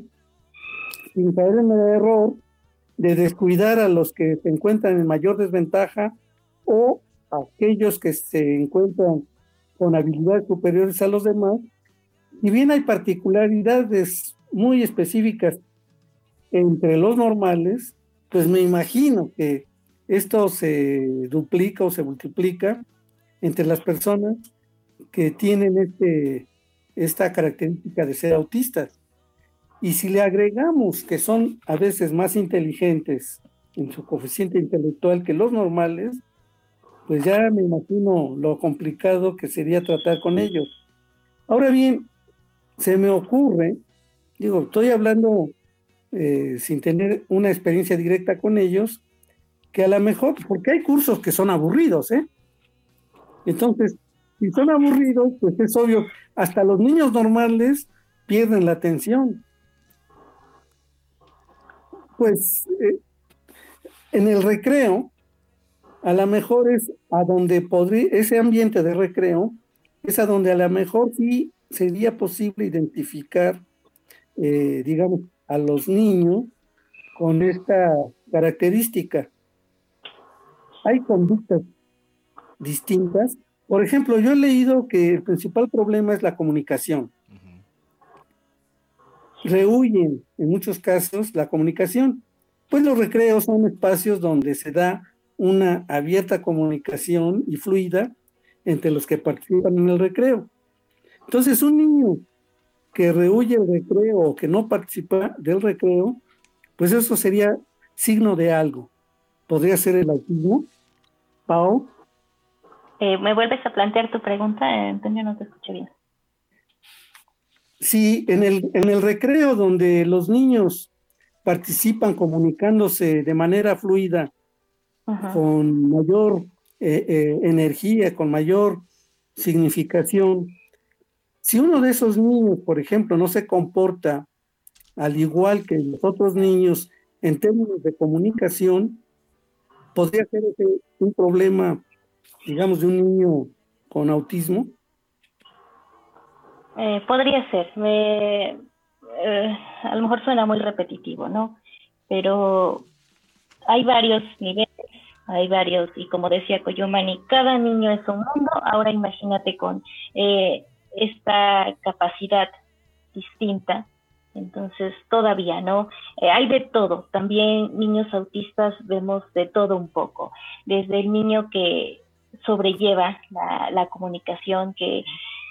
Speaker 7: sin caer en el error de descuidar a los que se encuentran en mayor desventaja o a aquellos que se encuentran con habilidades superiores a los demás. Y bien hay particularidades muy específicas entre los normales, pues me imagino que esto se duplica o se multiplica entre las personas que tienen este, esta característica de ser autistas. Y si le agregamos que son a veces más inteligentes en su coeficiente intelectual que los normales, pues ya me imagino lo complicado que sería tratar con ellos. Ahora bien, se me ocurre, digo, estoy hablando eh, sin tener una experiencia directa con ellos, que a lo mejor, porque hay cursos que son aburridos, ¿eh? Entonces, si son aburridos, pues es obvio, hasta los niños normales pierden la atención. Pues eh, en el recreo, a lo mejor es a donde podría, ese ambiente de recreo, es a donde a lo mejor sí sería posible identificar, eh, digamos, a los niños con esta característica. Hay conductas distintas. Por ejemplo, yo he leído que el principal problema es la comunicación. Rehuyen, en muchos casos, la comunicación. Pues los recreos son espacios donde se da una abierta comunicación y fluida entre los que participan en el recreo. Entonces, un niño que rehuye el recreo o que no participa del recreo, pues eso sería signo de algo. ¿Podría ser el autismo? Pau.
Speaker 8: Eh, ¿Me vuelves a plantear tu pregunta? Eh, Antonio, no te escuché bien.
Speaker 7: Sí, en el, en el recreo donde los niños participan comunicándose de manera fluida,
Speaker 8: Ajá.
Speaker 7: con mayor eh, eh, energía, con mayor significación. Si uno de esos niños, por ejemplo, no se comporta al igual que los otros niños en términos de comunicación, podría ser ese un problema, digamos, de un niño con autismo.
Speaker 8: Eh, podría ser. Me, eh, a lo mejor suena muy repetitivo, ¿no? Pero hay varios niveles, hay varios, y como decía Koyumani, cada niño es un mundo. Ahora imagínate con eh, esta capacidad distinta, entonces todavía, ¿no? Eh, hay de todo. También niños autistas vemos de todo un poco, desde el niño que sobrelleva la, la comunicación, que,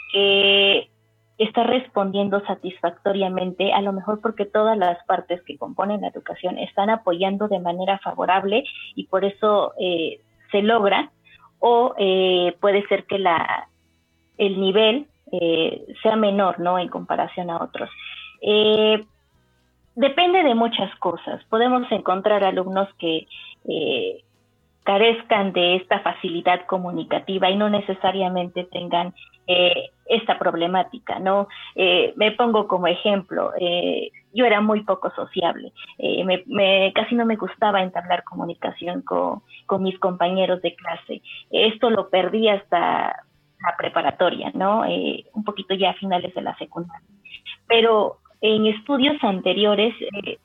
Speaker 8: que está respondiendo satisfactoriamente, a lo mejor porque todas las partes que componen la educación están apoyando de manera favorable y por eso eh, se logra, o eh, puede ser que la, el nivel eh, sea menor, ¿no?, en comparación a otros. Eh, depende de muchas cosas. Podemos encontrar alumnos que eh, carezcan de esta facilidad comunicativa y no necesariamente tengan eh, esta problemática, ¿no? Eh, me pongo como ejemplo, eh, yo era muy poco sociable, eh, me, me, casi no me gustaba entablar comunicación con, con mis compañeros de clase. Esto lo perdí hasta la preparatoria, ¿no? Eh, un poquito ya a finales de la secundaria. Pero en estudios anteriores eh,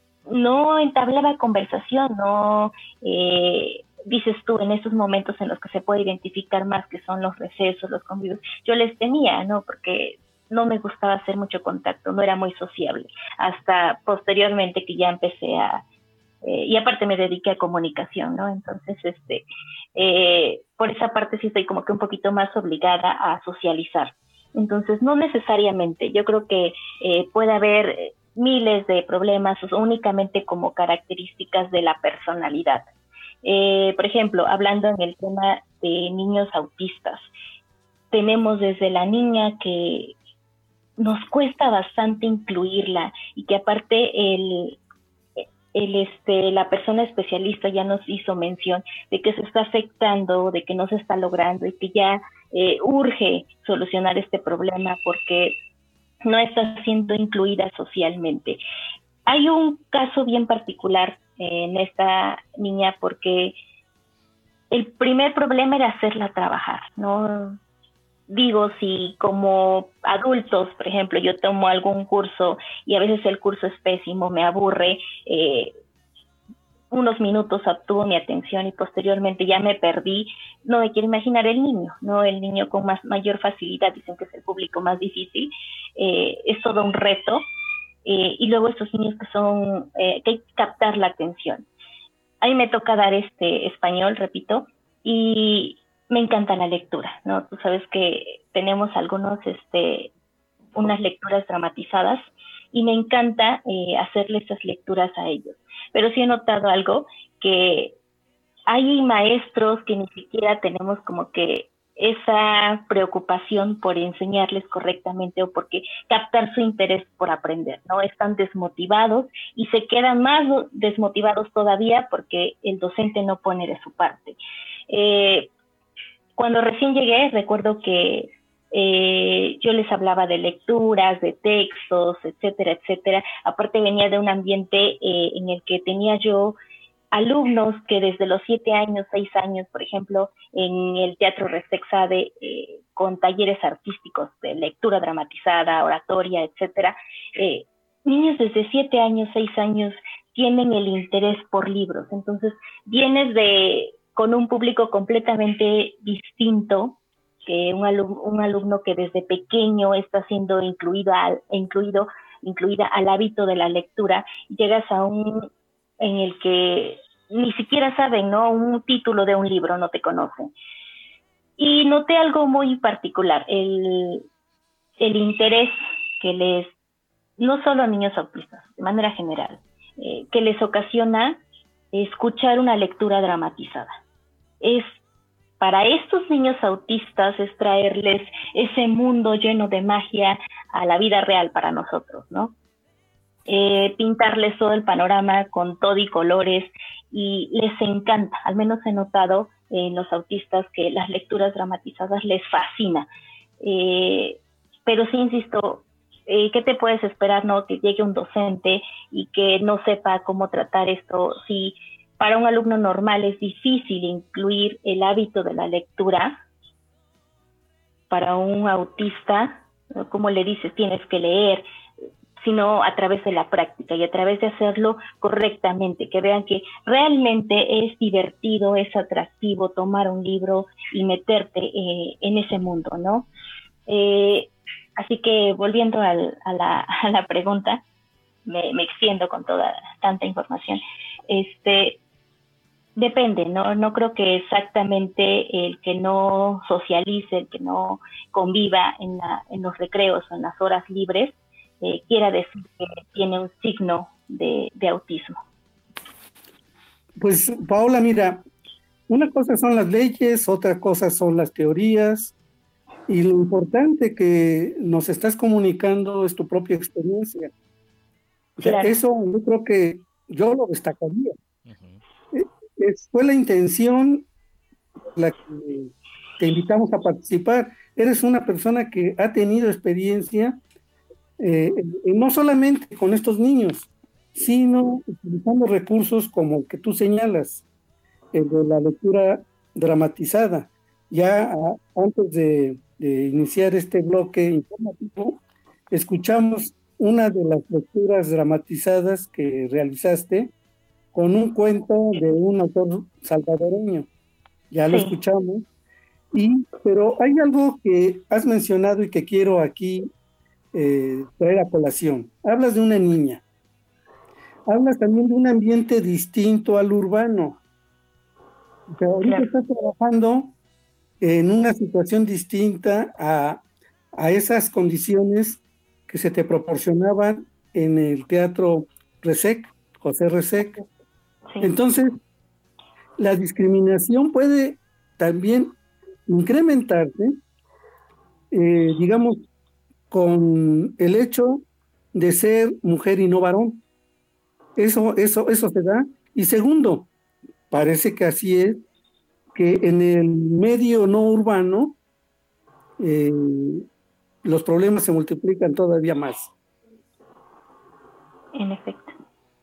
Speaker 8: no entablaba conversación, no... Eh, dices tú, en estos momentos en los que se puede identificar más que son los recesos, los convivios, yo les temía, ¿no? Porque no me gustaba hacer mucho contacto, no era muy sociable, hasta posteriormente que ya empecé a, eh, y aparte me dediqué a comunicación, ¿no? Entonces, este, eh, por esa parte sí estoy como que un poquito más obligada a socializar. Entonces, no necesariamente, yo creo que eh, puede haber miles de problemas únicamente como características de la personalidad. Eh, por ejemplo, hablando en el tema de niños autistas, tenemos desde la niña que nos cuesta bastante incluirla y que aparte el, el, este, la persona especialista ya nos hizo mención de que se está afectando, de que no se está logrando y que ya eh, urge solucionar este problema porque no está siendo incluida socialmente. Hay un caso bien particular en esta niña porque el primer problema era hacerla trabajar, ¿no? Digo, si como adultos, por ejemplo, yo tomo algún curso y a veces el curso es pésimo, me aburre, eh, unos minutos obtuvo mi atención y posteriormente ya me perdí, no me quiero imaginar el niño, ¿no? El niño con más mayor facilidad, dicen que es el público más difícil, eh, es todo un reto. Eh, y luego estos niños que son, eh, que hay que captar la atención. A mí me toca dar este español, repito, y me encanta la lectura, ¿no? Tú sabes que tenemos algunos, este, unas lecturas dramatizadas y me encanta eh, hacerle esas lecturas a ellos. Pero sí he notado algo, que hay maestros que ni siquiera tenemos como que esa preocupación por enseñarles correctamente o porque captar su interés por aprender, ¿no? Están desmotivados y se quedan más desmotivados todavía porque el docente no pone de su parte. Eh, cuando recién llegué, recuerdo que eh, yo les hablaba de lecturas, de textos, etcétera, etcétera. Aparte venía de un ambiente eh, en el que tenía yo alumnos que desde los siete años, seis años, por ejemplo, en el Teatro Restexade, eh, con talleres artísticos de lectura dramatizada, oratoria, etcétera, eh, niños desde siete años, seis años tienen el interés por libros. Entonces, vienes de con un público completamente distinto que un alumno, un alumno que desde pequeño está siendo incluido al, incluido, incluida al hábito de la lectura, y llegas a un en el que ni siquiera saben, ¿no? Un título de un libro, no te conocen. Y noté algo muy particular, el, el interés que les, no solo a niños autistas, de manera general, eh, que les ocasiona escuchar una lectura dramatizada. Es, para estos niños autistas, es traerles ese mundo lleno de magia a la vida real para nosotros, ¿no? Eh, pintarles todo el panorama con todo y colores, y les encanta. Al menos he notado en los autistas que las lecturas dramatizadas les fascina. Eh, pero sí, insisto, eh, ¿qué te puedes esperar, no? Que llegue un docente y que no sepa cómo tratar esto. Si para un alumno normal es difícil incluir el hábito de la lectura, para un autista, ¿no? ¿Cómo le dices? Tienes que leer, sino a través de la práctica y a través de hacerlo correctamente, que vean que realmente es divertido, es atractivo tomar un libro y meterte eh, en ese mundo, ¿no? Eh, así que volviendo al, a, la, a la pregunta, me, me extiendo con toda tanta información, este, depende, ¿no? No creo que exactamente el que no socialice, el que no conviva en, la, en los recreos o en las horas libres, Eh, quiera decir que tiene un signo de, de autismo.
Speaker 7: Pues, Paola, mira, una cosa son las leyes, otra cosa son las teorías, y lo importante que nos estás comunicando es tu propia experiencia. O sea, claro. Eso yo creo que yo lo destacaría. Uh-huh. Es, fue la intención la que te invitamos a participar. Eres una persona que ha tenido experiencia Eh, no solamente con estos niños, sino utilizando recursos como el que tú señalas, el de la lectura dramatizada. Ya a, antes de, de iniciar este bloque informativo, escuchamos una de las lecturas dramatizadas que realizaste con un cuento de un autor salvadoreño. Ya lo sí. escuchamos. Y, pero hay algo que has mencionado y que quiero aquí Eh, traer a colación. Hablas de una niña, hablas también de un ambiente distinto al urbano. O sea, ahorita claro. estás trabajando en una situación distinta a, a esas condiciones que se te proporcionaban en el Teatro Resec, José Resec. Sí. Entonces, la discriminación puede también incrementarse, eh, digamos, con el hecho de ser mujer y no varón. Eso, eso, eso se da. Y segundo, parece que así es, que en el medio no urbano eh, los problemas se multiplican todavía más.
Speaker 8: En efecto.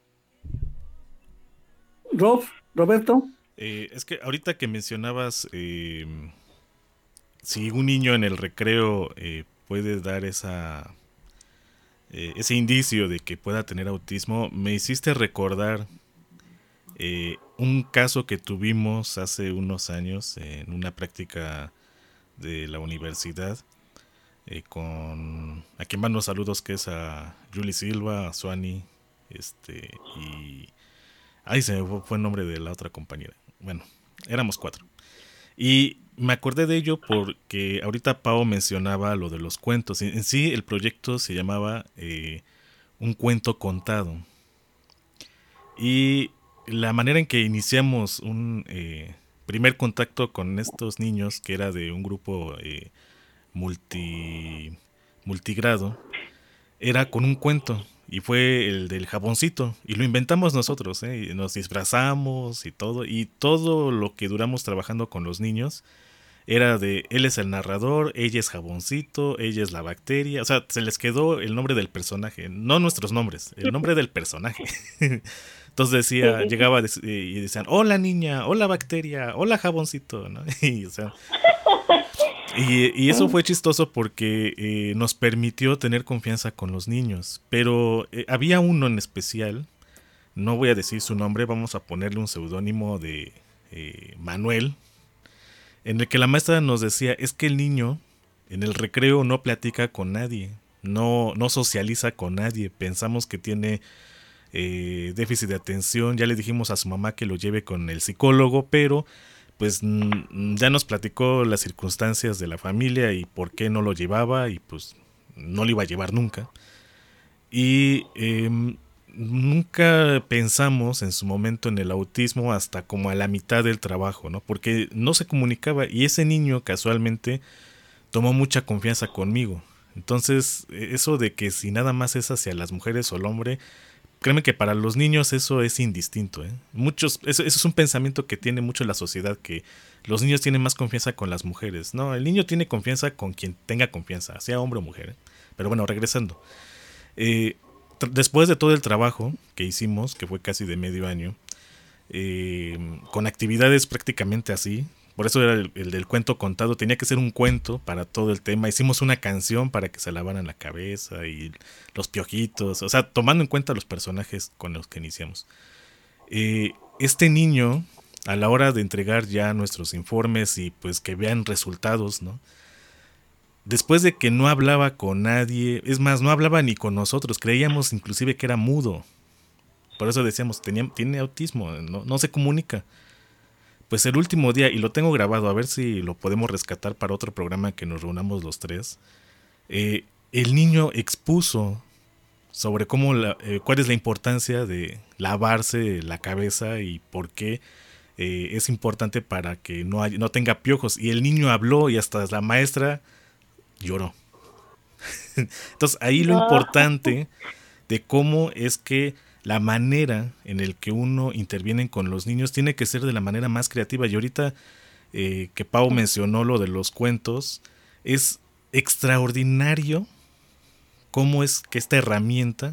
Speaker 7: Rob, Roberto.
Speaker 9: Eh, es que ahorita que mencionabas eh, si un niño en el recreo eh, puede dar esa eh, ese indicio de que pueda tener autismo, me hiciste recordar eh, un caso que tuvimos hace unos años en una práctica de la universidad eh, con a quien mando saludos, que es a Julie Silva, a Suani, este y ay, se me fue el nombre de la otra compañera. Bueno, éramos cuatro. Y me acordé de ello porque ahorita Pau mencionaba lo de los cuentos. En sí, el proyecto se llamaba eh, Un cuento contado. Y la manera en que iniciamos un, eh, primer contacto con estos niños, que era de un grupo eh, multi, multigrado, era con un cuento, y fue el del jaboncito, y lo inventamos nosotros, ¿eh? Y nos disfrazamos y todo, y todo lo que duramos trabajando con los niños era de, él es el narrador, ella es jaboncito, ella es la bacteria, o sea, se les quedó el nombre del personaje, no nuestros nombres, el nombre del personaje. Entonces decía, llegaba y decían, hola niña, hola bacteria, hola jaboncito, ¿no? Y, o sea, y, y eso fue chistoso porque eh, nos permitió tener confianza con los niños, pero eh, había uno en especial, no voy a decir su nombre, vamos a ponerle un seudónimo de eh, Manuel, en el que la maestra nos decía, es que el niño en el recreo no platica con nadie, no, no socializa con nadie, pensamos que tiene eh, déficit de atención, ya le dijimos a su mamá que lo lleve con el psicólogo, pero pues ya nos platicó las circunstancias de la familia y por qué no lo llevaba, y pues no lo iba a llevar nunca. Y eh, nunca pensamos en su momento en el autismo hasta como a la mitad del trabajo, ¿no? Porque no se comunicaba, y ese niño casualmente tomó mucha confianza conmigo. Entonces, eso de que si nada más es hacia las mujeres o el hombre, créeme que para los niños eso es indistinto, ¿eh? Muchos, eso, eso es un pensamiento que tiene mucho la sociedad, que los niños tienen más confianza con las mujeres. No, el niño tiene confianza con quien tenga confianza, sea hombre o mujer, ¿eh? Pero bueno, regresando. Eh, Después de todo el trabajo que hicimos, que fue casi de medio año, eh, con actividades prácticamente así, por eso era el, el del cuento contado, tenía que ser un cuento para todo el tema, hicimos una canción para que se lavaran la cabeza y los piojitos, o sea, tomando en cuenta los personajes con los que iniciamos. Eh, este niño, a la hora de entregar ya nuestros informes y pues que vean resultados, ¿no? Después de que no hablaba con nadie, es más, no hablaba ni con nosotros, creíamos inclusive que era mudo. Por eso decíamos, tenía, tiene autismo, no, no se comunica. Pues el último día, y lo tengo grabado, a ver si lo podemos rescatar para otro programa que nos reunamos los tres, eh, el niño expuso sobre cómo la, eh, cuál es la importancia de lavarse la cabeza y por qué eh, es importante para que no, haya, no tenga piojos. Y el niño habló y hasta la maestra lloró. Entonces ahí lo importante de cómo es que la manera en el que uno interviene con los niños tiene que ser de la manera más creativa. Y ahorita eh, que Pau mencionó lo de los cuentos, es extraordinario cómo es que esta herramienta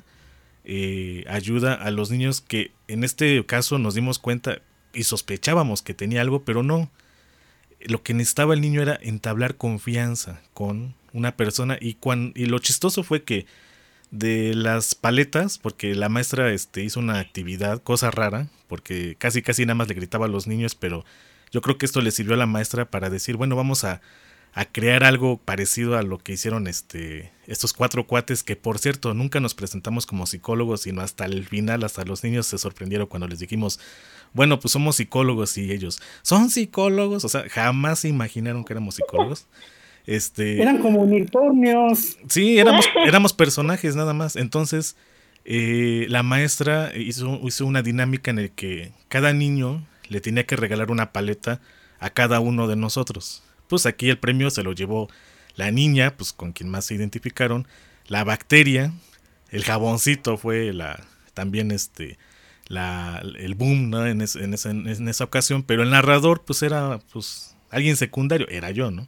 Speaker 9: eh, ayuda a los niños, que en este caso nos dimos cuenta y sospechábamos que tenía algo, pero no. Lo que necesitaba el niño era entablar confianza con una persona, y, cuan, y lo chistoso fue que de las paletas, porque la maestra este, hizo una actividad, cosa rara, porque casi casi nada más le gritaba a los niños, pero yo creo que esto le sirvió a la maestra para decir, bueno, vamos a, a crear algo parecido a lo que hicieron este, estos cuatro cuates, que por cierto nunca nos presentamos como psicólogos, sino hasta el final, hasta los niños se sorprendieron cuando les dijimos, bueno, pues somos psicólogos, y ellos, ¿son psicólogos? O sea, jamás se imaginaron que éramos psicólogos. Este,
Speaker 7: eran como unicornios.
Speaker 9: Sí, éramos, éramos personajes nada más. Entonces, eh, la maestra hizo, hizo una dinámica en la que cada niño le tenía que regalar una paleta a cada uno de nosotros. Pues aquí el premio se lo llevó la niña, pues con quien más se identificaron, la bacteria, el jaboncito fue la también este la el boom, ¿no? en, es, en, esa, en esa ocasión, pero el narrador pues era pues alguien secundario, era yo, ¿no?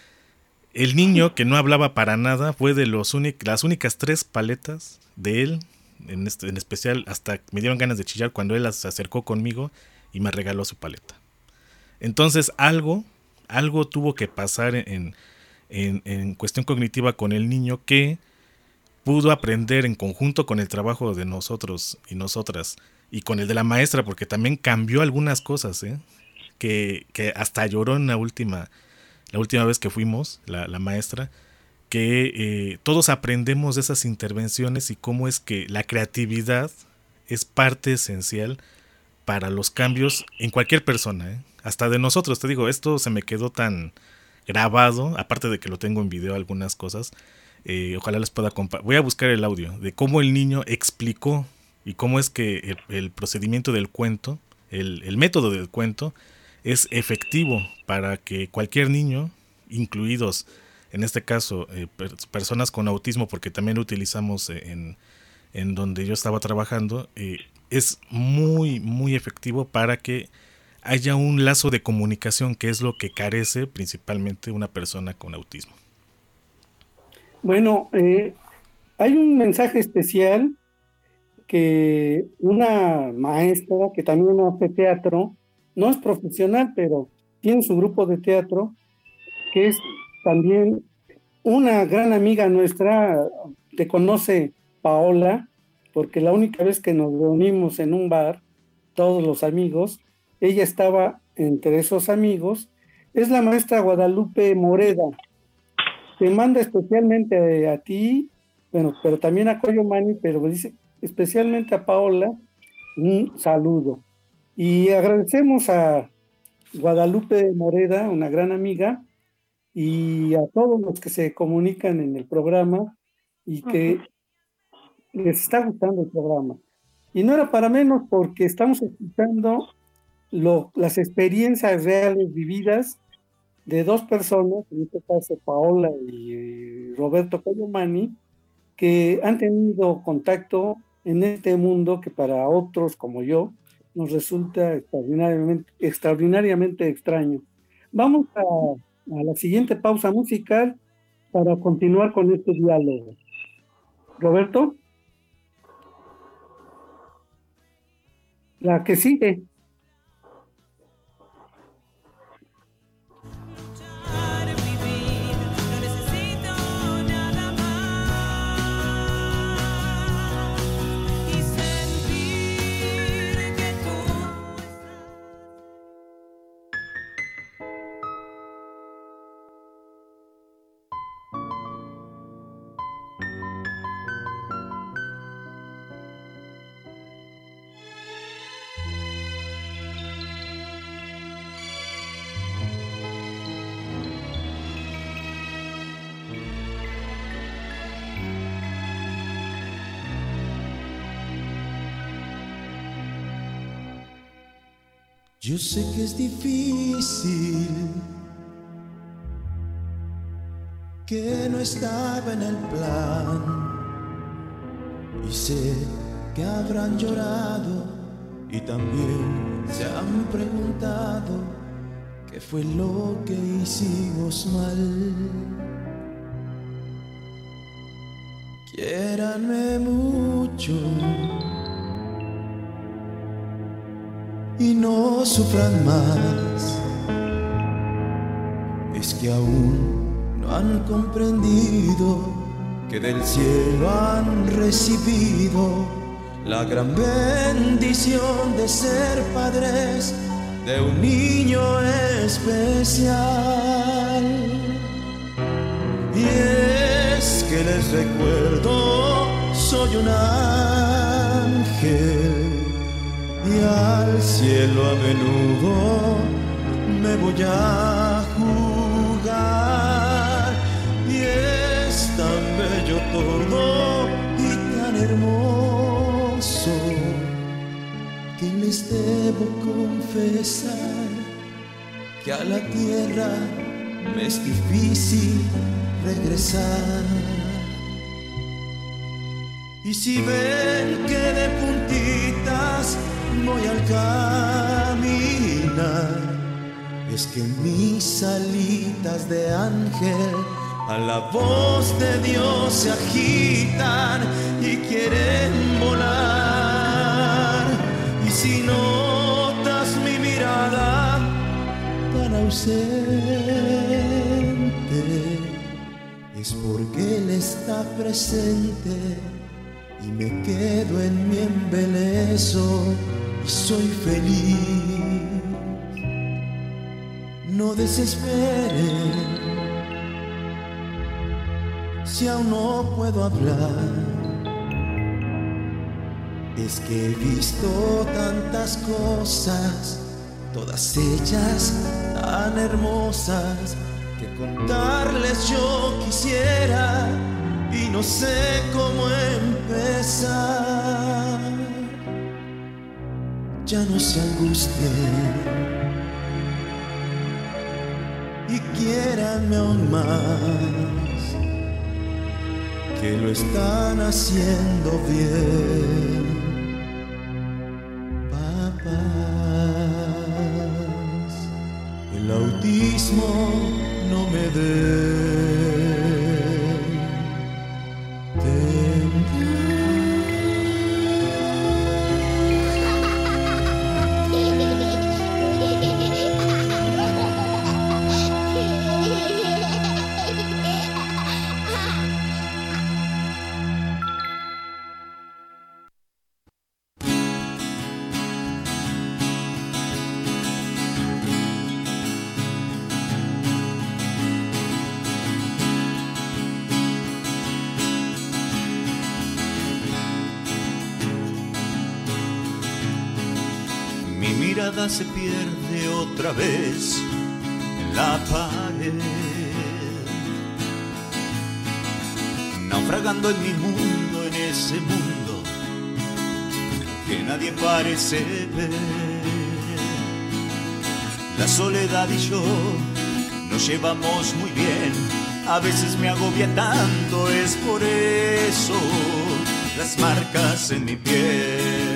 Speaker 9: El niño que no hablaba para nada fue de los únic- las únicas tres paletas de él, en, este, en especial hasta me dieron ganas de chillar cuando él se acercó conmigo y me regaló su paleta. Entonces algo, algo tuvo que pasar en, en, en cuestión cognitiva con el niño, que pudo aprender en conjunto con el trabajo de nosotros y nosotras y con el de la maestra, porque también cambió algunas cosas, ¿eh? que, que hasta lloró en la última, la última vez que fuimos, la, la maestra, que eh, todos aprendemos de esas intervenciones y cómo es que la creatividad es parte esencial para los cambios en cualquier persona, ¿eh? Hasta de nosotros, te digo, esto se me quedó tan grabado, aparte de que lo tengo en video algunas cosas, eh, ojalá les pueda compartir. Voy a buscar el audio de cómo el niño explicó y cómo es que el, el procedimiento del cuento, el, el método del cuento, es efectivo para que cualquier niño, incluidos en este caso eh, per- personas con autismo, porque también lo utilizamos en, en donde yo estaba trabajando, eh, es muy, muy efectivo para que haya un lazo de comunicación, que es lo que carece principalmente una persona con autismo.
Speaker 7: Bueno, eh, hay un mensaje especial que una maestra que también hace teatro, no es profesional, pero tiene su grupo de teatro, que es también una gran amiga nuestra, te conoce Paola, porque la única vez que nos reunimos en un bar, todos los amigos, ella estaba entre esos amigos, es la maestra Guadalupe Moreda. Te manda especialmente a ti, bueno, pero también a Coyo Mani, pero dice especialmente a Paola, un saludo. Y agradecemos a Guadalupe Moreda, una gran amiga, y a todos los que se comunican en el programa y que les está gustando el programa. Y no era para menos, porque estamos escuchando lo, las experiencias reales vividas de dos personas, en este caso Paola y Roberto Coyomani, que han tenido contacto en este mundo que para otros como yo nos resulta extraordinariamente, extraordinariamente extraño. Vamos a, a la siguiente pausa musical para continuar con este diálogo. Roberto, la que sigue.
Speaker 15: Yo sé que es difícil, que no estaba en el plan, y sé que habrán llorado y también se han preguntado qué fue lo que hicimos mal. Quiéranme mucho y no sufran más, es que aún no han comprendido que del cielo han recibido la gran bendición de ser padres de un niño especial. Y es que les recuerdo, soy un ángel y al cielo a menudo me voy a jugar, y es tan bello todo y tan hermoso que les debo confesar que a la tierra me es difícil regresar. Y si ven que de puntitas voy al caminar, es que mis alitas de ángel a la voz de Dios se agitan y quieren volar. Y si notas mi mirada tan ausente, es porque Él está presente y me quedo en mi embeleso y soy feliz. No desesperen si aún no puedo hablar, es que he visto tantas cosas, todas ellas tan hermosas, que contarles yo quisiera y no sé cómo empezar. Ya no se angustien, y quiéranme aún más, que lo están haciendo bien, papás. El autismo no me se pierde otra vez en la pared, naufragando en mi mundo, en ese mundo que nadie parece ver. La soledad y yo nos llevamos muy bien, a veces me agobia tanto, es por eso las marcas en mi piel.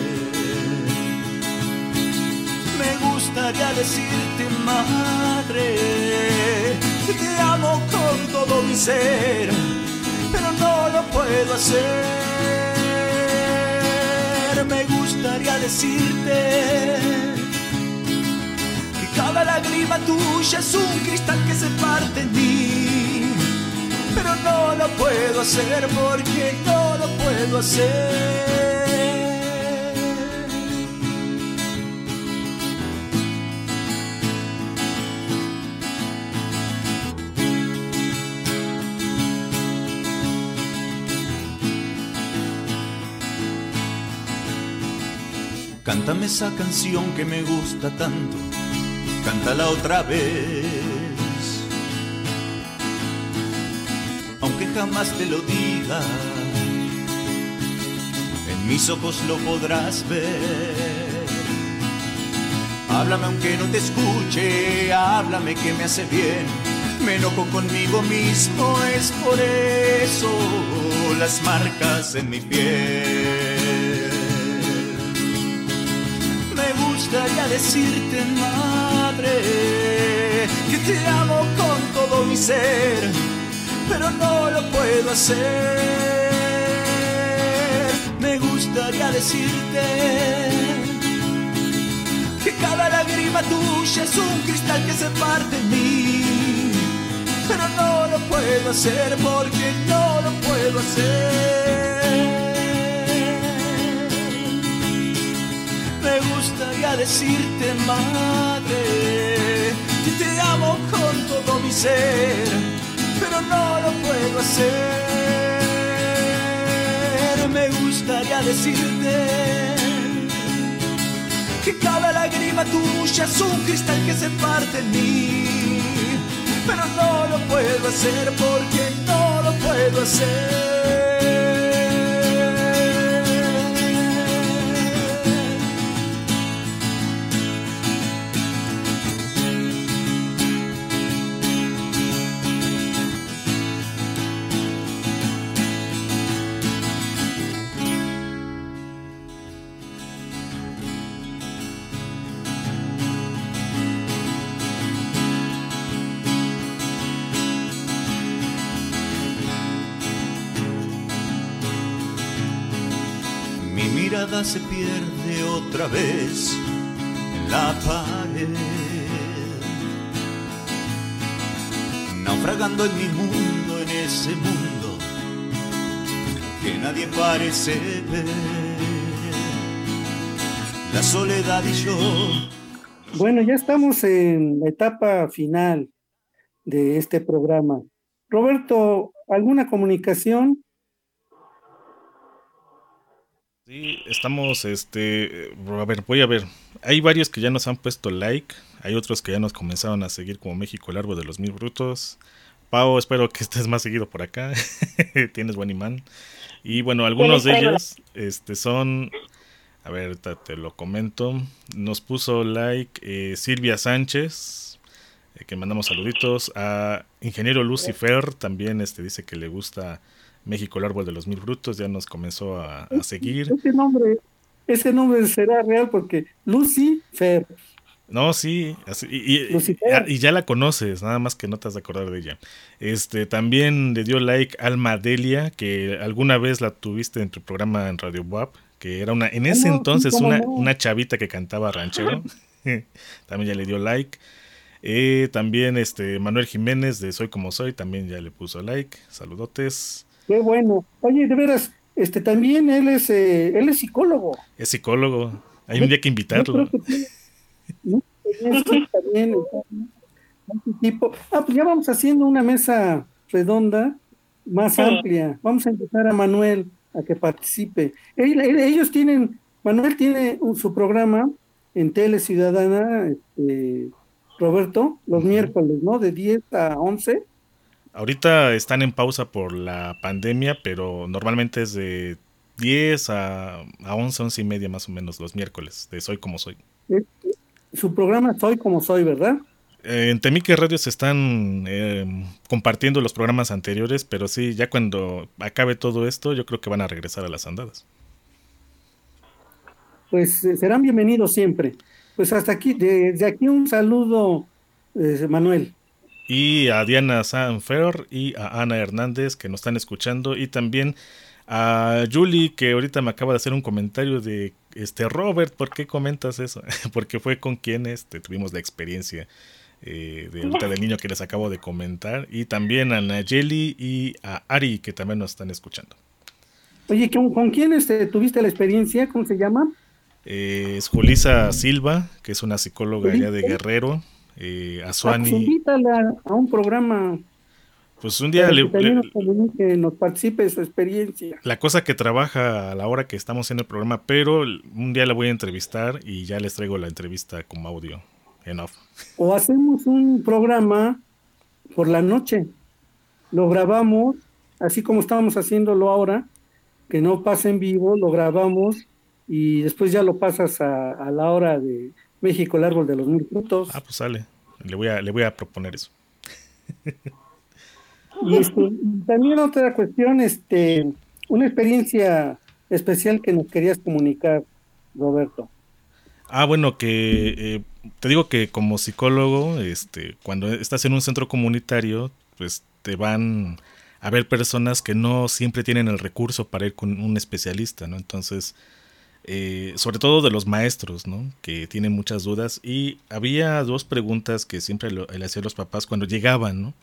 Speaker 15: Me gustaría decirte, madre, que te amo con todo mi ser, pero no lo puedo hacer. Me gustaría decirte que cada lágrima tuya es un cristal que se parte en mí, pero no lo puedo hacer porque no lo puedo hacer. Cántame esa canción que me gusta tanto, cántala otra vez, aunque jamás te lo diga, en mis ojos lo podrás ver. Háblame aunque no te escuche, háblame que me hace bien, me enojo conmigo mismo, es por eso las marcas en mi piel. Me gustaría decirte, madre, que te amo con todo mi ser, pero no lo puedo hacer. Me gustaría decirte que cada lágrima tuya es un cristal que se parte en mí, pero no lo puedo hacer porque no lo puedo hacer. Me gustaría decirte, madre, que te amo con todo mi ser, pero no lo puedo hacer. Me gustaría decirte que cada lágrima tuya es un cristal que se parte en mí, pero no lo puedo hacer porque no lo puedo hacer. Se pierde otra vez en la pared, naufragando en mi mundo, en ese mundo que nadie parece ver. La soledad y yo.
Speaker 7: Bueno, ya estamos en la etapa final de este programa. Roberto, ¿alguna comunicación?
Speaker 9: Sí, estamos, este, a ver, voy a ver, hay varios que ya nos han puesto like, hay otros que ya nos comenzaron a seguir como México el árbol de los mil frutos. Pau, espero que estés más seguido por acá, tienes buen imán. Y bueno, algunos de ellos, este, son, a ver, te, te lo comento, nos puso like eh, Silvia Sánchez, eh, que mandamos saluditos. A Ingeniero Lucifer también este, dice que le gusta México, el árbol de los mil frutos, ya nos comenzó a, a seguir.
Speaker 7: Ese nombre, ese nombre será real porque Lucifer.
Speaker 9: No, sí, así, y, y, y ya la conoces, nada más que no te has de acordar de ella. Este, también le dio like Alma Delia, que alguna vez la tuviste en tu programa en Radio W A P, que era una, en ese
Speaker 7: no,
Speaker 9: entonces
Speaker 7: sí,
Speaker 9: una,
Speaker 7: no.
Speaker 9: una chavita que cantaba ranchero. También ya le dio like. Eh, también este Manuel Jiménez de Soy Como Soy, también ya le puso like. Saludotes.
Speaker 7: Qué bueno. Oye, de veras, este también él es eh, él es psicólogo.
Speaker 9: Es psicólogo. Hay un día que invitarlo.
Speaker 7: Yo creo que tiene mucha experiencia también en este tipo. Ah, pues ya vamos haciendo una mesa redonda más
Speaker 8: Sí.
Speaker 7: amplia. Vamos a invitar a Manuel a que participe. Él- él- ellos tienen, Manuel tiene un- su programa en Tele Ciudadana, este, Roberto, los miércoles, ¿no? De diez a once.
Speaker 9: Ahorita están en pausa por la pandemia, pero normalmente es de diez a, a once, once y media más o menos los miércoles, de Soy Como Soy.
Speaker 7: Eh, Su programa Soy Como Soy, ¿verdad?
Speaker 9: Eh, en Temique Radio se están eh, compartiendo los programas anteriores, pero sí, ya cuando acabe todo esto, yo creo que van a regresar a las andadas.
Speaker 7: Pues eh, serán bienvenidos siempre. Pues hasta aquí, desde aquí un saludo, eh, Manuel.
Speaker 9: Y a Diana Sanfer y a Ana Hernández que nos están escuchando, y también a Julie, que ahorita me acaba de hacer un comentario de este Robert, ¿por qué comentas eso? Porque fue con quien este, tuvimos la experiencia eh, de ahorita del niño que les acabo de comentar, y también a Nayeli y a Ari que también nos están escuchando.
Speaker 7: Oye, ¿con, con quién este, tuviste la experiencia? ¿Cómo se llama?
Speaker 9: Eh, es Julisa Silva, que es una psicóloga allá de
Speaker 7: Julisa.
Speaker 9: Guerrero. Eh, a
Speaker 7: Ah, pues
Speaker 9: Suani,
Speaker 7: invítala a un programa
Speaker 9: pues un día
Speaker 7: para
Speaker 9: le,
Speaker 7: que también
Speaker 9: le-
Speaker 7: nos comunique, nos participe de su experiencia.
Speaker 9: la cosa que trabaja a la hora que estamos haciendo el programa, pero un día la voy a entrevistar y ya les traigo la entrevista como audio en off.
Speaker 7: O hacemos un programa por la noche, lo grabamos, así como estábamos haciéndolo ahora, que no pasa en vivo, lo grabamos y después ya lo pasas a, a la hora de México, el árbol de los mil frutos.
Speaker 9: Ah, pues sale, le voy a, le voy a proponer eso.
Speaker 7: Y este, también otra cuestión, este, una experiencia especial que nos querías comunicar, Roberto.
Speaker 9: Ah, bueno, que eh, te digo que como psicólogo, este, cuando estás en un centro comunitario, pues te van a ver personas que no siempre tienen el recurso para ir con un especialista, ¿no? Entonces, eh, sobre todo de los maestros, ¿no? Que tienen muchas dudas, y había dos preguntas que siempre lo- le hacían los papás cuando llegaban, ¿no?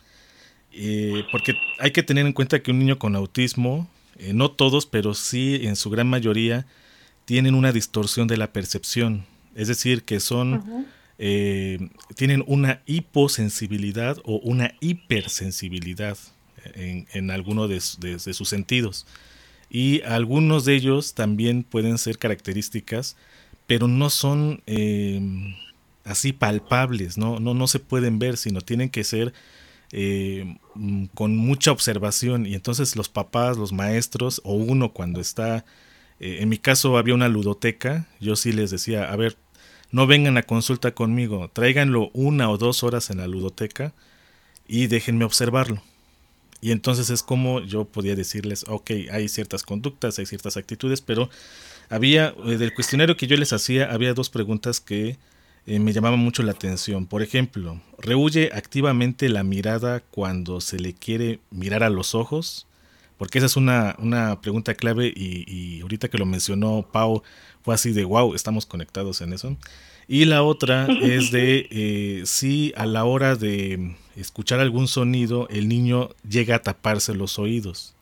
Speaker 9: Eh, porque hay que tener en cuenta que un niño con autismo, eh, no todos, pero sí en su gran mayoría, tienen una distorsión de la percepción. Es decir, que son,
Speaker 8: Ujú.
Speaker 9: eh, tienen una hiposensibilidad o una hipersensibilidad en, en alguno de, su- de- de sus sentidos. Y algunos de ellos también pueden ser características, pero no son eh, así palpables, ¿no? No, no se pueden ver, sino tienen que ser eh, mm, con mucha observación. Y entonces los papás, los maestros, o uno cuando está, eh, en mi caso había una ludoteca, yo sí les decía, a ver, no vengan a consulta conmigo, tráiganlo una o dos horas en la ludoteca y déjenme observarlo. Y entonces es como yo podía decirles, ok, hay ciertas conductas, hay ciertas actitudes, pero había, eh, del cuestionario que yo les hacía, había dos preguntas que eh, me llamaban mucho la atención. Por ejemplo, ¿rehuye activamente la mirada cuando se le quiere mirar a los ojos? Porque esa es una, una pregunta clave, y, y ahorita que lo mencionó Pau, fue así de wow, estamos conectados en eso. Y la otra es de eh, si a la hora de escuchar algún sonido el niño llega a taparse los oídos.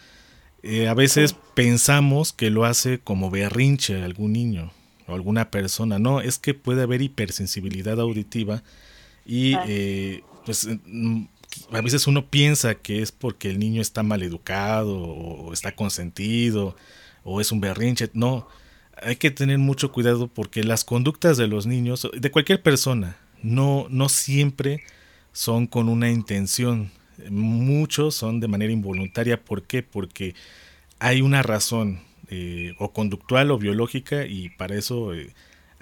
Speaker 9: Eh, a veces pensamos que lo hace como berrinche algún niño o alguna persona. No, es que puede haber hipersensibilidad auditiva y
Speaker 8: Ah.
Speaker 9: eh, pues mm, a veces uno piensa que es porque el niño está mal educado o está consentido o es un berrinche. No, hay que tener mucho cuidado porque las conductas de los niños, de cualquier persona, no, no siempre son con una intención. Muchos son de manera involuntaria. ¿Por qué? Porque hay una razón eh, o conductual o biológica, y para eso eh,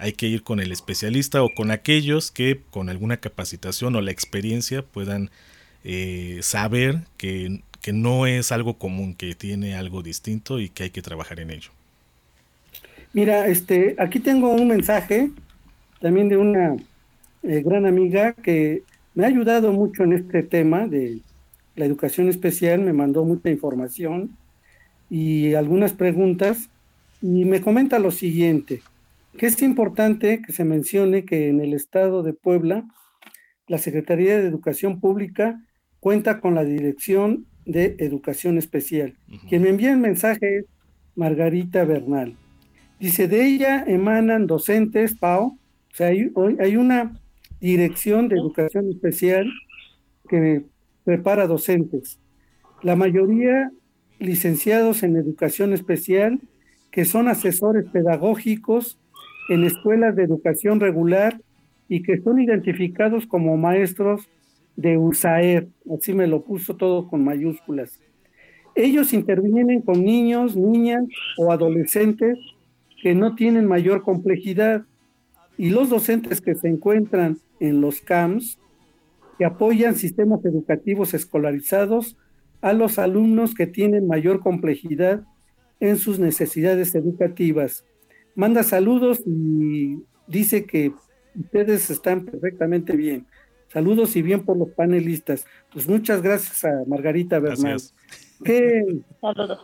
Speaker 9: hay que ir con el especialista o con aquellos que con alguna capacitación o la experiencia puedan eh, saber que, que no es algo común, que tiene algo distinto y que hay que trabajar en ello.
Speaker 7: Mira, este, aquí tengo un mensaje también de una eh, gran amiga que me ha ayudado mucho en este tema de la educación especial, me mandó mucha información y algunas preguntas y me comenta lo siguiente, que es importante que se mencione que en el estado de Puebla la Secretaría de Educación Pública cuenta con la Dirección de Educación Especial. Uh-huh. Quien me envía el mensaje es Margarita Bernal. Dice, de ella emanan docentes, Pau, o sea, hay, hay una Dirección de Educación Especial que prepara docentes. La mayoría licenciados en Educación Especial, que son asesores pedagógicos en escuelas de educación regular y que son identificados como maestros de U S A E R, así me lo puso todo con mayúsculas. Ellos intervienen con niños, niñas o adolescentes que no tienen mayor complejidad y los docentes que se encuentran en los C A M S que apoyan sistemas educativos escolarizados a los alumnos que tienen mayor complejidad en sus necesidades educativas. Manda saludos y dice que ustedes están perfectamente bien. Saludos y bien por los panelistas. Pues muchas gracias a Margarita Bernal. ¿Qué,
Speaker 8: Saludos.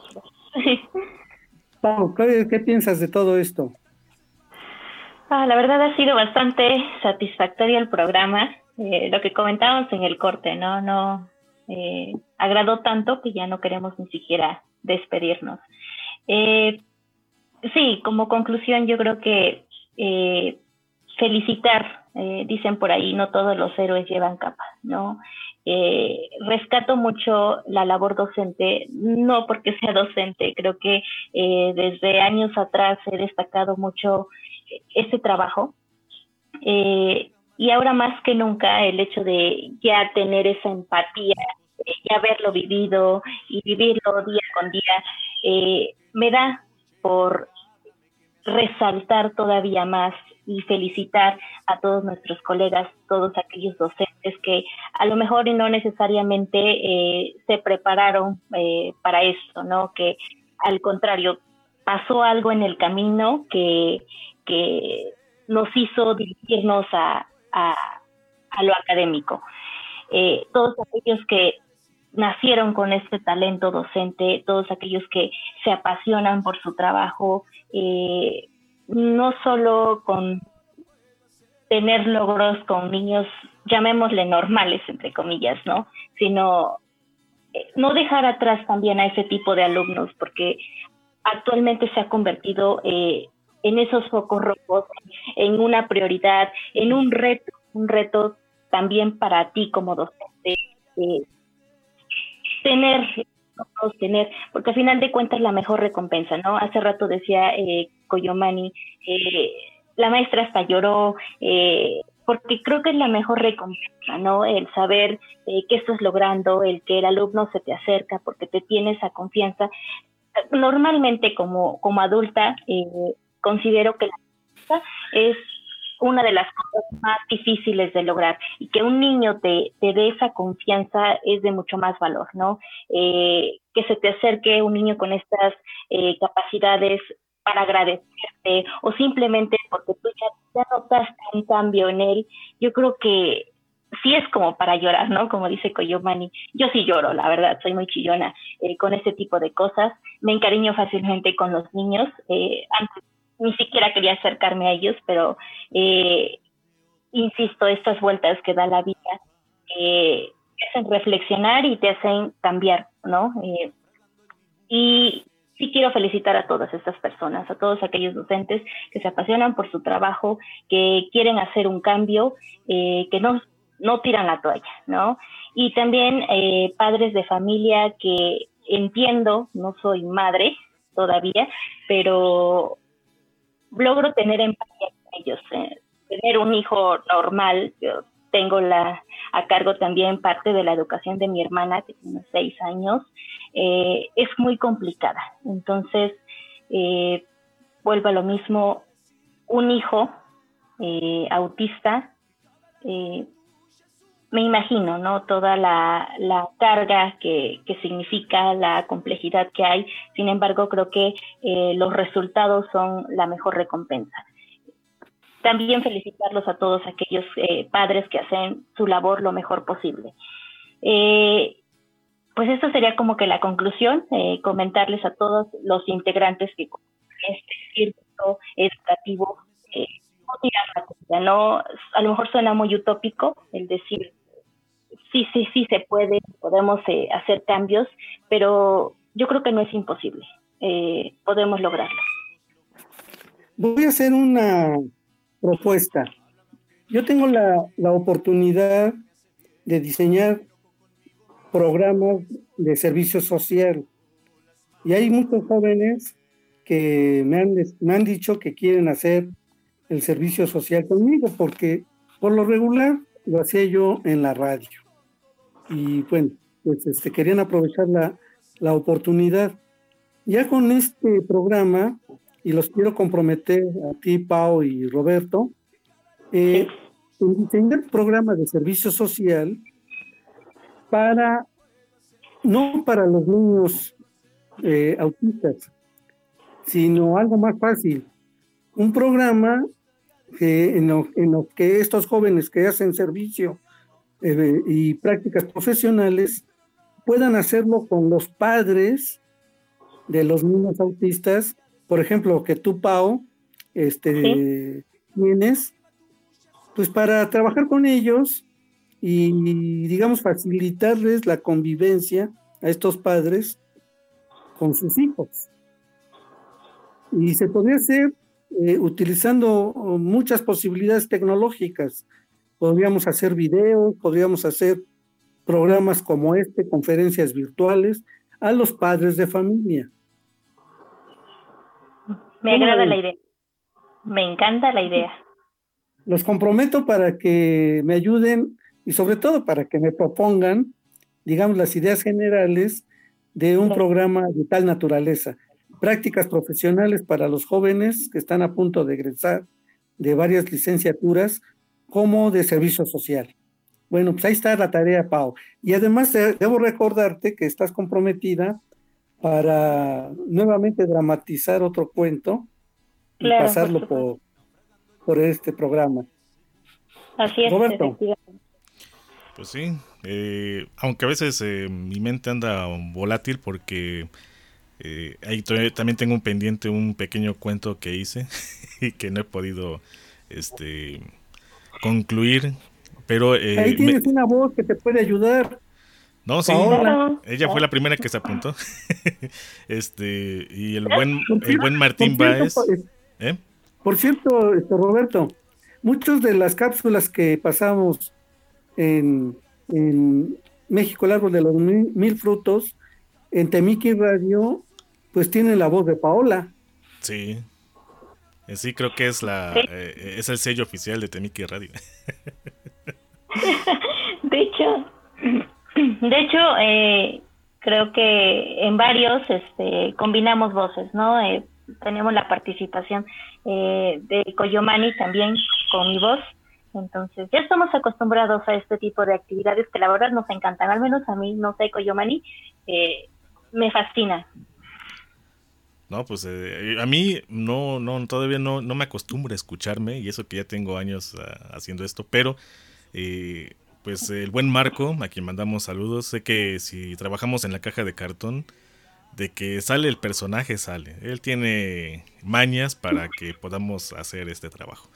Speaker 7: Pau, ¿qué, ¿qué piensas de todo esto?
Speaker 8: Ah, la verdad ha sido bastante satisfactorio el programa. Eh, lo que comentábamos en el corte, ¿no? No eh, agradó tanto que ya no queremos ni siquiera despedirnos. Eh, sí, como conclusión yo creo que eh, felicitar, eh, dicen por ahí, no todos los héroes llevan capa, ¿no? Eh, rescato mucho la labor docente, no porque sea docente, creo que eh, desde años atrás he destacado mucho este trabajo, eh, y ahora más que nunca el hecho de ya tener esa empatía, eh, ya haberlo vivido y vivirlo día con día, eh, me da por resaltar todavía más y felicitar a todos nuestros colegas, todos aquellos docentes que a lo mejor y no necesariamente eh, se prepararon eh, para esto, ¿no? Que al contrario, pasó algo en el camino que, que nos hizo dirigirnos a, a, a lo académico. Eh, todos aquellos que nacieron con este talento docente, todos aquellos que se apasionan por su trabajo, eh, no solo con tener logros con niños, llamémosle normales, entre comillas, ¿no? Sino eh, no dejar atrás también a ese tipo de alumnos, porque actualmente se ha convertido eh, en esos focos rojos, en una prioridad, en un reto, un reto también para ti como docente, eh, tener, tener, porque al final de cuentas la mejor recompensa, ¿no? Hace rato decía eh, Coyomani, eh, la maestra hasta lloró, eh, porque creo que es la mejor recompensa, ¿no? El saber eh, que estás logrando, el que el alumno se te acerca porque te tiene esa confianza. Normalmente como, como adulta eh, considero que la confianza es una de las cosas más difíciles de lograr, y que un niño te, te dé esa confianza es de mucho más valor, ¿no? Eh, que se te acerque un niño con estas eh, capacidades para agradecerte, o simplemente porque tú ya, ya notaste un cambio en él, yo creo que sí es como para llorar, ¿no? Como dice Coyomani, yo sí lloro, la verdad, soy muy chillona eh, con ese tipo de cosas, me encariño fácilmente con los niños, eh, antes ni siquiera quería acercarme a ellos, pero eh, insisto, estas vueltas que da la vida eh, te hacen reflexionar y te hacen cambiar, ¿no? Eh, y sí quiero felicitar a todas estas personas, a todos aquellos docentes que se apasionan por su trabajo, que quieren hacer un cambio, eh, que no, no tiran la toalla, ¿no? Y también eh, padres de familia que entiendo, no soy madre todavía, pero logro tener empatía con ellos, eh, tener un hijo normal. Yo tengo la a cargo también parte de la educación de mi hermana, que tiene seis años, eh, es muy complicada. Entonces, eh, vuelvo a lo mismo, un hijo eh, autista, eh, me imagino, ¿no? Toda la, la carga que, que significa, la complejidad que hay. Sin embargo, creo que eh, los resultados son la mejor recompensa. También felicitarlos a todos aquellos eh, padres que hacen su labor lo mejor posible. Eh, pues esto sería como que la conclusión, eh, comentarles a todos los integrantes que este círculo educativo eh, no, no, a lo mejor suena muy utópico el decir sí, sí, sí se puede, podemos eh, hacer cambios, pero yo creo que no es imposible, eh, podemos lograrlo.
Speaker 7: Voy a hacer una propuesta. Yo tengo la, la oportunidad de diseñar programas de servicio social y hay muchos jóvenes que me han, me han dicho que quieren hacer el servicio social conmigo, porque por lo regular lo hacía yo en la radio. Y bueno, pues este, querían aprovechar la, la oportunidad. Ya con este programa, y los quiero comprometer a ti, Pau y Roberto, eh, en diseñar un programa de servicio social para, no para los niños eh, autistas, sino algo más fácil. Un programa que en, lo, en lo que estos jóvenes que hacen servicio eh, y prácticas profesionales puedan hacerlo con los padres de los niños autistas, por ejemplo, que tú, Pau, este, ¿sí? tienes, pues para trabajar con ellos y, digamos, facilitarles la convivencia a estos padres con sus hijos. Y se podría hacer eh, utilizando muchas posibilidades tecnológicas. Podríamos hacer videos, podríamos hacer programas como este, conferencias virtuales, a los padres de familia.
Speaker 8: Me agrada la idea. Me encanta la idea.
Speaker 7: Los comprometo para que me ayuden y sobre todo para que me propongan, digamos, las ideas generales de un programa de tal naturaleza. Prácticas profesionales para los jóvenes que están a punto de egresar de varias licenciaturas como de servicio social. Bueno, pues ahí está la tarea, Pau. Y además debo recordarte que estás comprometida para nuevamente dramatizar otro cuento y claro, pasarlo por, por este programa.
Speaker 8: Así es,
Speaker 7: Roberto.
Speaker 9: Pues sí, eh, aunque a veces eh, mi mente anda volátil porque eh, ahí t- también tengo un pendiente, un pequeño cuento que hice y que no he podido este, concluir, pero... Eh,
Speaker 7: ahí tienes
Speaker 9: me...
Speaker 7: una voz que te puede ayudar.
Speaker 9: No, sí,
Speaker 7: Paola.
Speaker 9: Ella fue la primera que se apuntó. este y el buen el buen Martín Báez. ¿Eh?
Speaker 7: Por cierto, este, Roberto, muchas de las cápsulas que pasamos en, en México el árbol de los mil, mil frutos, en Temiki Radio, pues tienen la voz de Paola.
Speaker 9: Sí. Sí, creo que es la
Speaker 8: ¿Sí?
Speaker 9: eh, es el sello oficial de Temiki Radio.
Speaker 8: De hecho, de hecho, eh, creo que en varios este, combinamos voces, ¿no? Eh, tenemos la participación eh, de Coyomani también con mi voz. Entonces, ya estamos acostumbrados a este tipo de actividades que la verdad nos encantan. Al menos a mí, no sé, Coyomani, eh, me fascina.
Speaker 9: No, pues eh, a mí no, no, todavía no, no me acostumbro a escucharme, y eso que ya tengo años uh, haciendo esto, pero eh, pues el buen Marco, a quien mandamos saludos, sé que si trabajamos en la caja de cartón, de que sale el personaje, sale. Él tiene mañas para que podamos hacer este trabajo.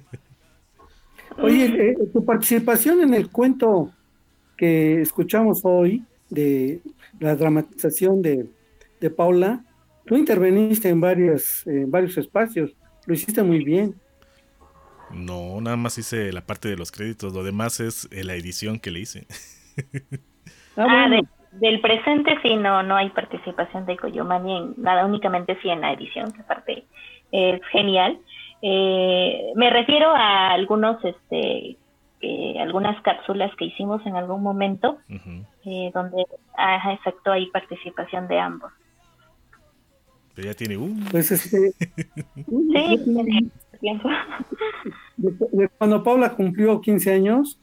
Speaker 7: Oye, eh, tu participación en el cuento que escuchamos hoy, de la dramatización de, de Paula, tú interveniste en varios, en varios espacios, lo hiciste muy bien.
Speaker 9: No, nada más hice la parte de los créditos, lo demás es la edición que le hice.
Speaker 8: Ah, ah bueno. de, del presente sí, no no hay participación de Coyomani en nada, únicamente sí en la edición, que aparte es genial. Eh, me refiero a algunos, este, eh, algunas cápsulas que hicimos en algún momento, uh-huh. eh, donde, ah, exacto, hay participación de ambos.
Speaker 9: Pero ya tiene un.
Speaker 7: Pues este.
Speaker 8: sí, tiempo.
Speaker 7: De, de cuando Paula cumplió quince años.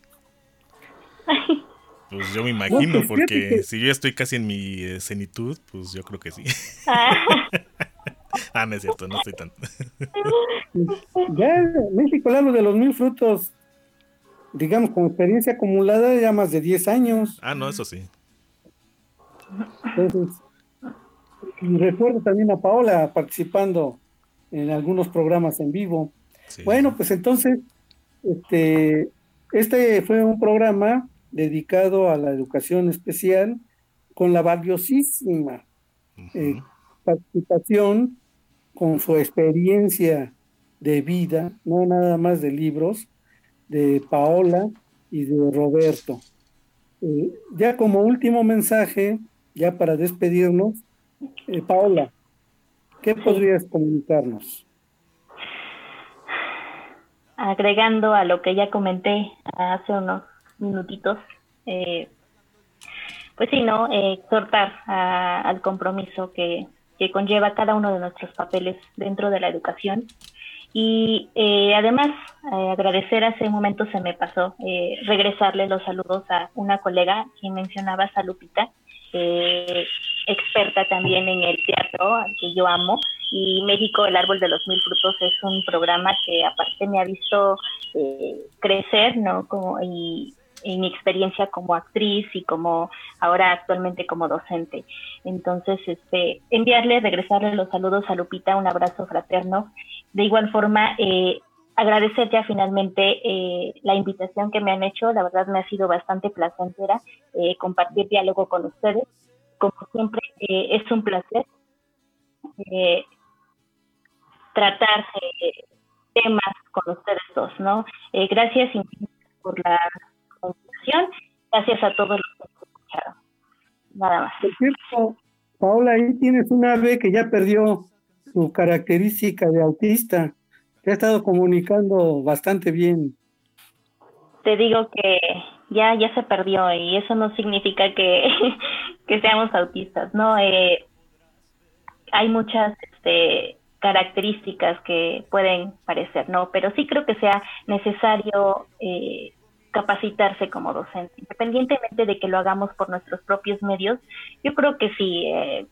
Speaker 9: Pues yo me imagino,
Speaker 7: No, pues,
Speaker 9: porque
Speaker 7: que...
Speaker 9: si yo ya estoy casi en mi eh, cenitud, pues yo creo que sí. Ah, no es cierto, no estoy tan...
Speaker 7: Ya, México, el árbol de los mil frutos, digamos, con experiencia acumulada ya más de diez años.
Speaker 9: Ah, no, eso sí.
Speaker 7: Entonces, y recuerdo también a Paola participando en algunos programas en vivo. Sí. Bueno, pues entonces, este, este fue un programa dedicado a la educación especial con la valiosísima uh-huh. eh, participación, con su experiencia de vida, no nada más de libros, de Paola y de Roberto. Eh, ya como último mensaje, ya para despedirnos, eh, Paola, ¿qué podrías comunicarnos?
Speaker 8: Agregando a lo que ya comenté hace unos minutitos, eh, pues sí, ¿no? Eh, exhortar a, al compromiso que, que conlleva cada uno de nuestros papeles dentro de la educación. Y eh, además, eh, agradecer, hace un momento se me pasó, eh, regresarle los saludos a una colega quien mencionaba, a Lupita, eh, experta también en el teatro, al que yo amo. Y México, el árbol de los mil frutos, es un programa que aparte me ha visto eh, crecer, ¿no? Como, y en mi experiencia como actriz y como ahora actualmente como docente. Entonces, este, enviarle, regresarle los saludos a Lupita, un abrazo fraterno. De igual forma, eh, agradecer ya finalmente eh, la invitación que me han hecho. La verdad me ha sido bastante placentera eh, compartir diálogo con ustedes. Como siempre, eh, es un placer eh, tratar eh, temas con ustedes dos, ¿no? Eh, gracias por la conversación. Gracias a todos los que nos escucharon. Nada más.
Speaker 7: Por cierto, Paola, ahí tienes una ave que ya perdió su característica de autista. Te ha estado comunicando bastante bien.
Speaker 8: Te digo que ya, ya se perdió y eso no significa que, que seamos autistas, ¿no? Eh, hay muchas este, características que pueden parecer, ¿no? Pero sí creo que sea necesario eh, capacitarse como docente, independientemente de que lo hagamos por nuestros propios medios. Yo creo que sí, eh,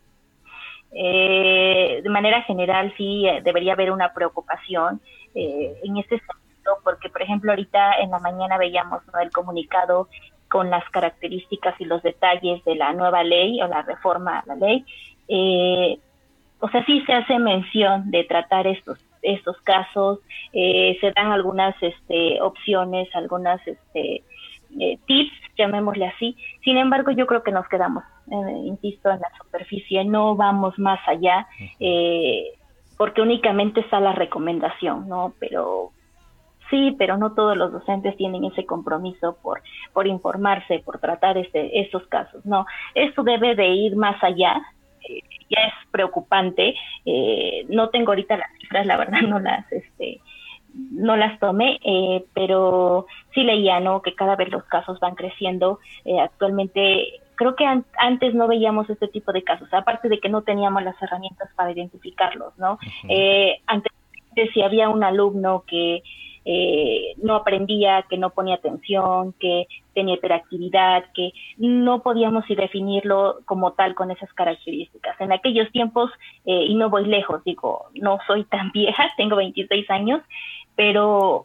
Speaker 8: eh, de manera general sí eh, debería haber una preocupación eh, en este sentido, porque por ejemplo ahorita en la mañana veíamos, ¿no?, el comunicado con las características y los detalles de la nueva ley o la reforma a la ley. Eh, o sea, sí se hace mención de tratar estos estos casos, eh, se dan algunas este, opciones, algunas este, eh, tips, llamémosle así. Sin embargo, yo creo que nos quedamos, eh, insisto, en la superficie, no vamos más allá, eh, porque únicamente está la recomendación, ¿no? Pero sí, pero no todos los docentes tienen ese compromiso por, por informarse, por tratar este, estos casos, ¿no? Esto debe de ir más allá. Eh, ya es preocupante, eh, no tengo ahorita las cifras, la verdad no las este no las tomé, eh, pero sí leía, ¿no?, que cada vez los casos van creciendo. Eh, actualmente creo que an- antes no veíamos este tipo de casos, aparte de que no teníamos las herramientas para identificarlos, ¿no? Uh-huh. Eh, antes, si había un alumno que Eh, no aprendía, que no ponía atención, que tenía hiperactividad, que no podíamos ir definirlo como tal con esas características. En aquellos tiempos, eh, y no voy lejos, digo, no soy tan vieja, tengo veintiséis años, pero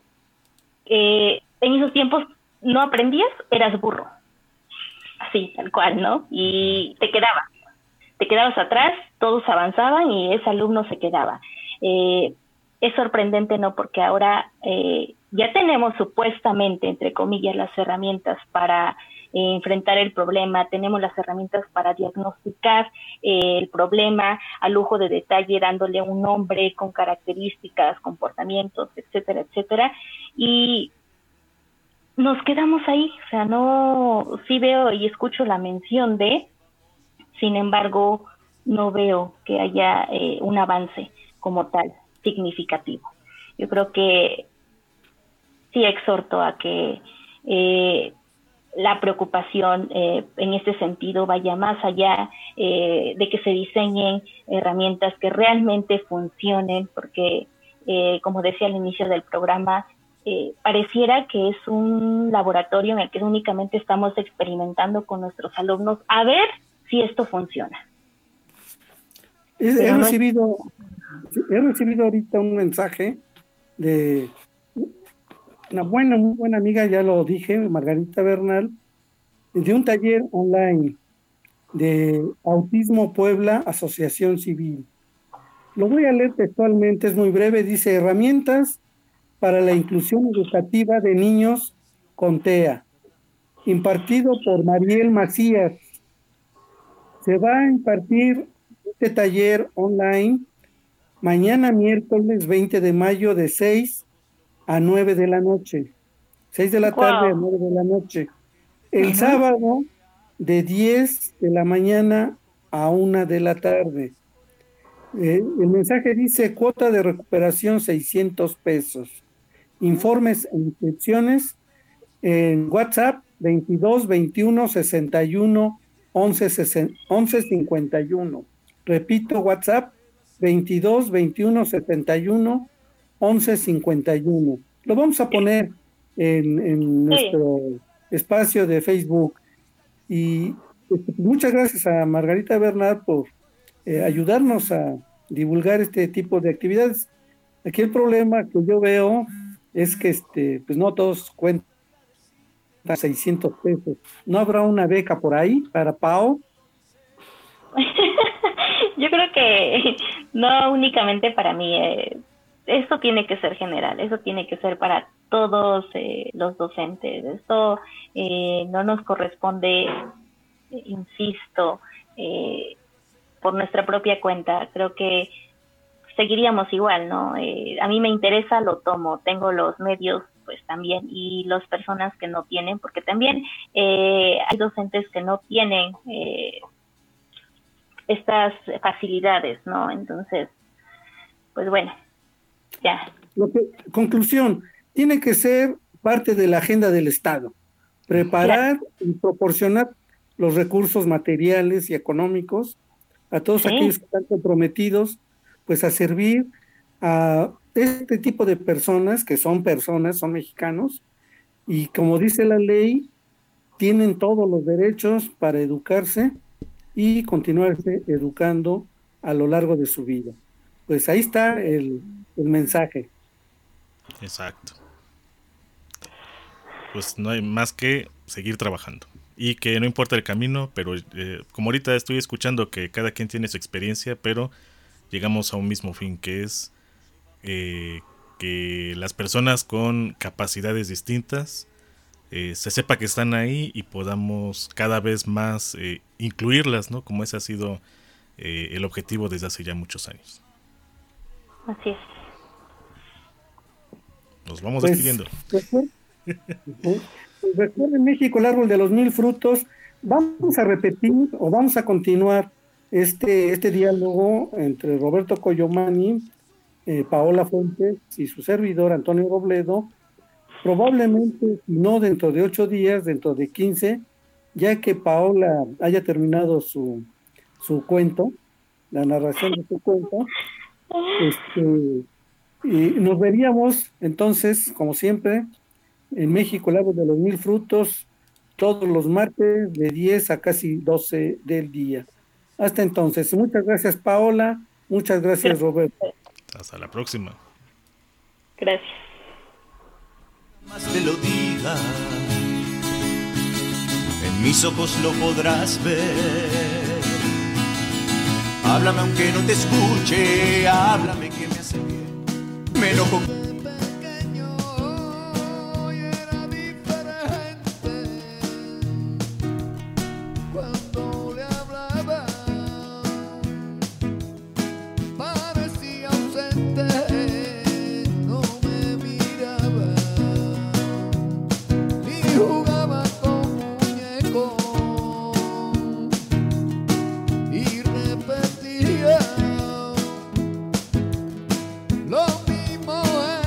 Speaker 8: eh, en esos tiempos no aprendías, eras burro. Así, tal cual, ¿no? Y te quedabas, te quedabas atrás, todos avanzaban y ese alumno se quedaba. Eh, Es sorprendente, ¿no? Porque ahora eh, ya tenemos supuestamente, entre comillas, las herramientas para eh, enfrentar el problema, tenemos las herramientas para diagnosticar eh, el problema a lujo de detalle, dándole un nombre con características, comportamientos, etcétera, etcétera. Y nos quedamos ahí, o sea, no, sí veo y escucho la mención de, sin embargo, no veo que haya eh, un avance como tal significativo. Yo creo que sí exhorto a que eh, la preocupación eh, en este sentido vaya más allá, eh, de que se diseñen herramientas que realmente funcionen, porque eh, como decía al inicio del programa, eh, pareciera que es un laboratorio en el que únicamente estamos experimentando con nuestros alumnos a ver si esto funciona.
Speaker 7: He, he
Speaker 8: Pero no es-
Speaker 7: recibido, he recibido ahorita un mensaje de una buena, muy buena amiga, ya lo dije, Margarita Bernal, de un taller online de Autismo Puebla, Asociación Civil. Lo voy a leer textualmente, es muy breve, dice: herramientas para la inclusión educativa de niños con T E A, impartido por Mariel Macías. Se va a impartir este taller online mañana miércoles veinte de mayo de seis a nueve de la noche. seis de la
Speaker 8: Wow.
Speaker 7: tarde a nueve de la noche. El
Speaker 8: Ajá.
Speaker 7: sábado de diez de la mañana a una de la tarde. Eh, el mensaje dice: cuota de recuperación seiscientos pesos. Informes e inscripciones en WhatsApp veintidós veintiuno sesenta y uno once cincuenta y uno. Repito, WhatsApp veintidós veintiuno setenta y uno once cincuenta y uno. Lo vamos a poner en, en nuestro espacio de Facebook. Y este, muchas gracias a Margarita Bernal por eh, ayudarnos a divulgar este tipo de actividades. Aquí el problema que yo veo es que este, pues no todos cuentan seiscientos pesos. ¿No habrá una beca por ahí para Pao?
Speaker 8: Yo creo que no únicamente para mí, eh, esto tiene que ser general, eso tiene que ser para todos eh, los docentes. Esto eh, no nos corresponde, eh, insisto, eh, por nuestra propia cuenta. Creo que seguiríamos igual, ¿no? Eh, a mí me interesa, lo tomo, tengo los medios, pues también, y las personas que no tienen, porque también eh, hay docentes que no tienen eh, estas facilidades, ¿no? Entonces, pues bueno, ya.
Speaker 7: Lo que, conclusión, tiene que ser parte de la agenda del Estado, preparar y proporcionar los recursos materiales y económicos a todos
Speaker 8: Sí.
Speaker 7: aquellos que están comprometidos, pues a servir a este tipo de personas, que son personas, son mexicanos, y como dice la ley, tienen todos los derechos para educarse y continuarse educando a lo largo de su vida. Pues ahí está el, el mensaje.
Speaker 9: Exacto. Pues no hay más que seguir trabajando. Y que no importa el camino, pero eh, como ahorita estoy escuchando que cada quien tiene su experiencia, pero llegamos a un mismo fin, que es eh, que las personas con capacidades distintas eh, se sepa que están ahí y podamos cada vez más eh, incluirlas, ¿no? Como ese ha sido eh, el objetivo desde hace ya muchos años.
Speaker 8: Así es.
Speaker 9: Nos vamos
Speaker 7: Pues,
Speaker 9: despidiendo.
Speaker 7: recuer- Ujú. Pues recuerden, México, el árbol de los mil frutos. Vamos a repetir o vamos a continuar este, este diálogo entre Roberto Coyomani, eh, Paola Fuentes y su servidor Antonio Robledo, probablemente no dentro de ocho días, dentro de quince, ya que Paola haya terminado su, su cuento, la narración de su cuento. Este, y nos veríamos entonces, como siempre, en México, el árbol de los mil frutos, todos los martes de diez a casi doce del día. Hasta entonces, muchas gracias Paola, muchas gracias Roberto.
Speaker 9: Hasta la próxima.
Speaker 8: Gracias.
Speaker 15: Más te lo diga, en mis ojos lo podrás ver. Háblame aunque no te escuche, háblame que me hace bien. Me enojo.
Speaker 16: Cuando le hablaba, parecía ausente, no me miraba, y jugaba con muñecos, y repetía lo mismo.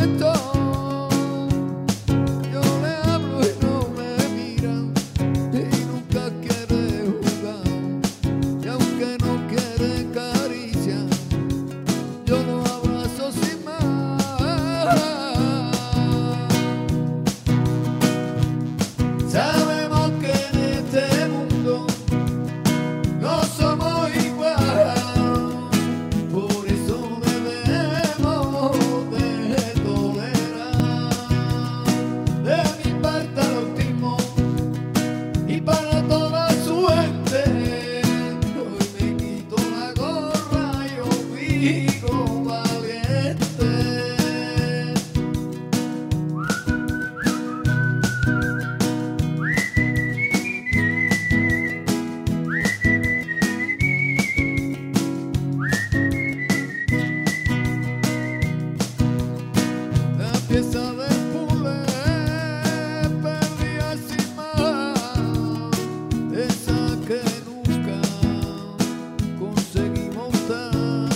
Speaker 16: amigo valiente. La pieza del puzzle perdida sin más, esa que nunca conseguí montar,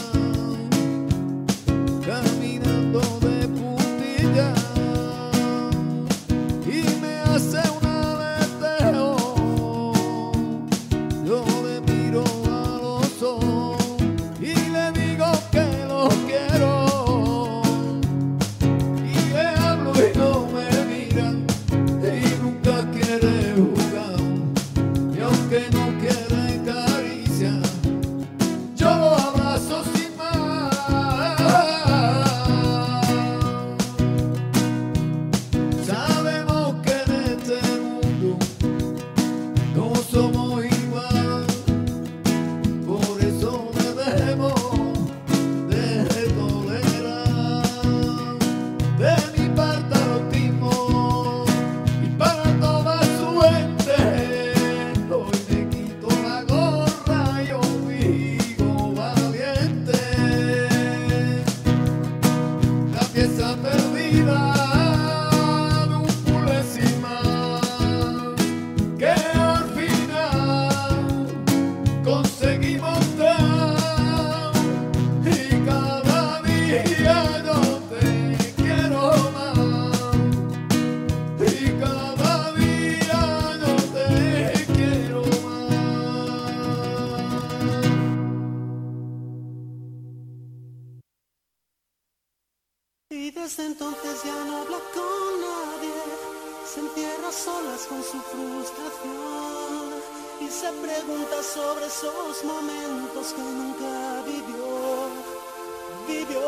Speaker 16: caminando de puntillas y me hace un aleteo. Yo le miro a los ojos y le digo que lo quiero. Y le hablo y no me miran y nunca quiere jugar. Y aunque no quiere caricia, yo lo abrazo sin más. Sabemos que en este mundo no somos igual, por eso debemos de tolerar. De mi parte autismo y para toda su gente, hoy me quito la gorra y yo digo valiente. La pieza perdida de un puzzle sin más, que al final conseguimos dar. Y cada día yo te quiero más. Y cada día yo te quiero más.
Speaker 10: Y desde entonces ya no habla con nadie, se entierra a solas con su frustración y se pregunta sobre esos momentos que nunca vivió, vivió.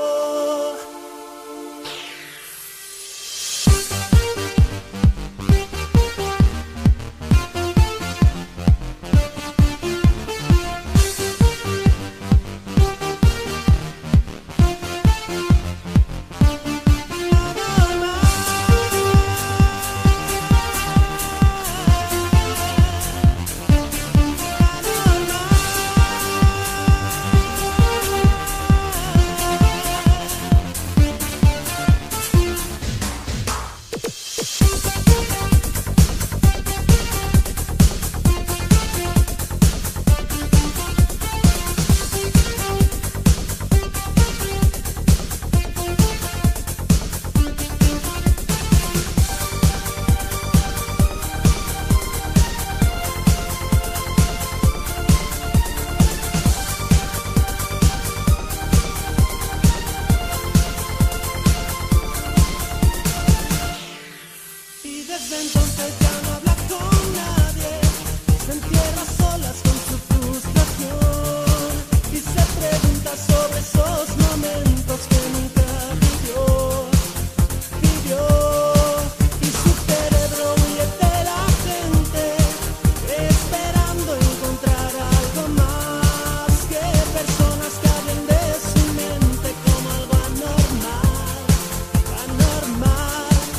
Speaker 10: Y desde entonces ya no habla con nadie, se entierra a solas con su frustración y se pregunta sobre esos momentos que nunca vivió, vivió. Y su cerebro huye de la gente, esperando encontrar algo más que personas que hablen de su mente como algo anormal, anormal.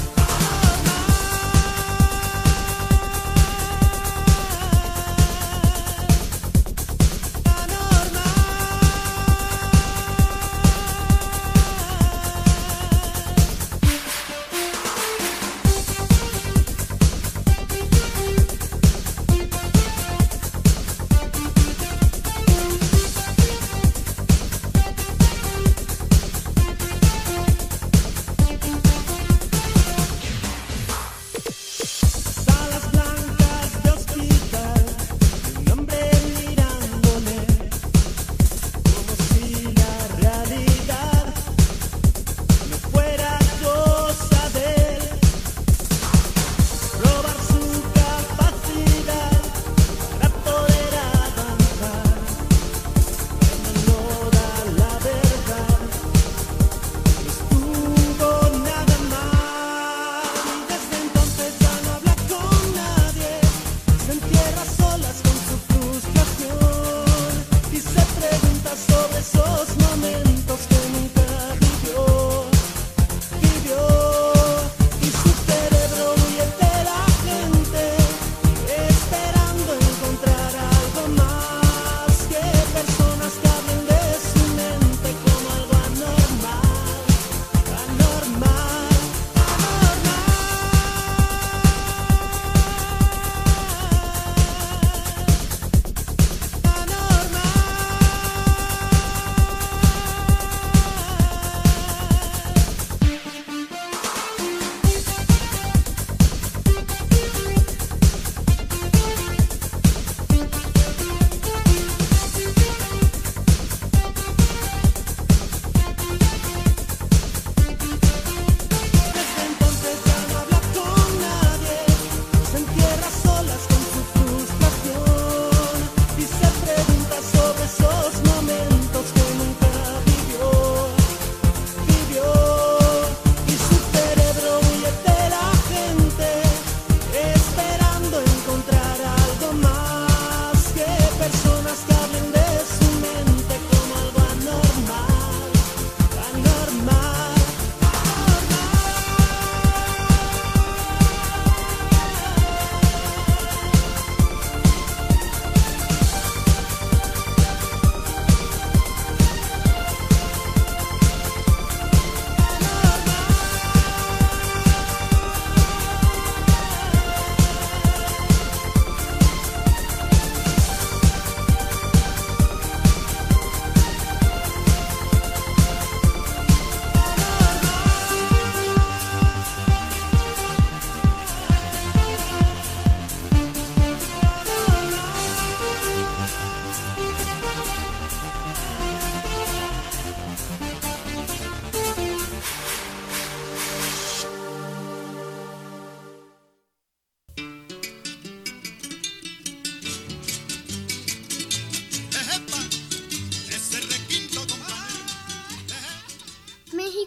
Speaker 10: Salas blancas de hospital, un hombre mirándole, como si la realidad no fuera cosa de él. Robar su capacidad para poder avanzar, no da la verdad, no estuvo nada mal. Y desde entonces ya no habla con nadie, se entierra a solas con su frustración y se pregunta sobre esos momentos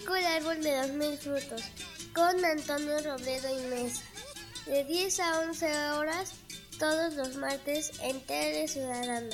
Speaker 1: México, el árbol de los mil frutos, con Antonio Robledo y Mes. De diez a once horas, todos los martes, en Tele Ciudadana.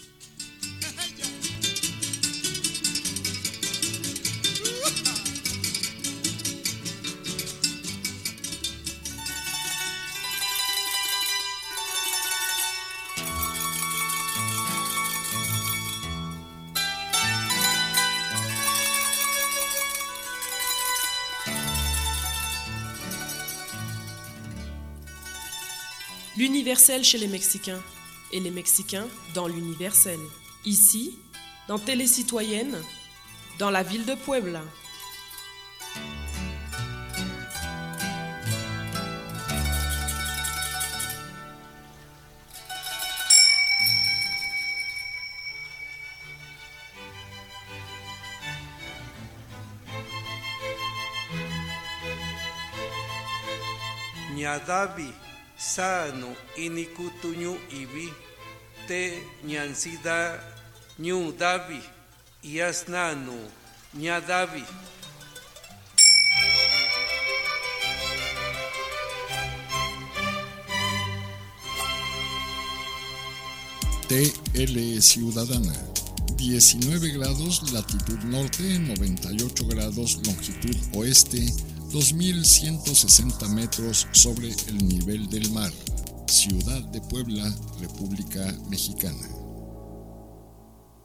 Speaker 2: L'universel chez les Mexicains et les Mexicains dans l'universel. Ici, dans Télé Citoyenne, dans la ville de Puebla.
Speaker 3: Ñadavi sano inikutuñu ibi te ñansida ñu davi yasnanu ñadavi.
Speaker 4: T L Ciudadana, diecinueve grados latitud norte, noventa y ocho grados longitud oeste, dos mil ciento sesenta metros sobre el nivel del mar. Ciudad de Puebla, República Mexicana.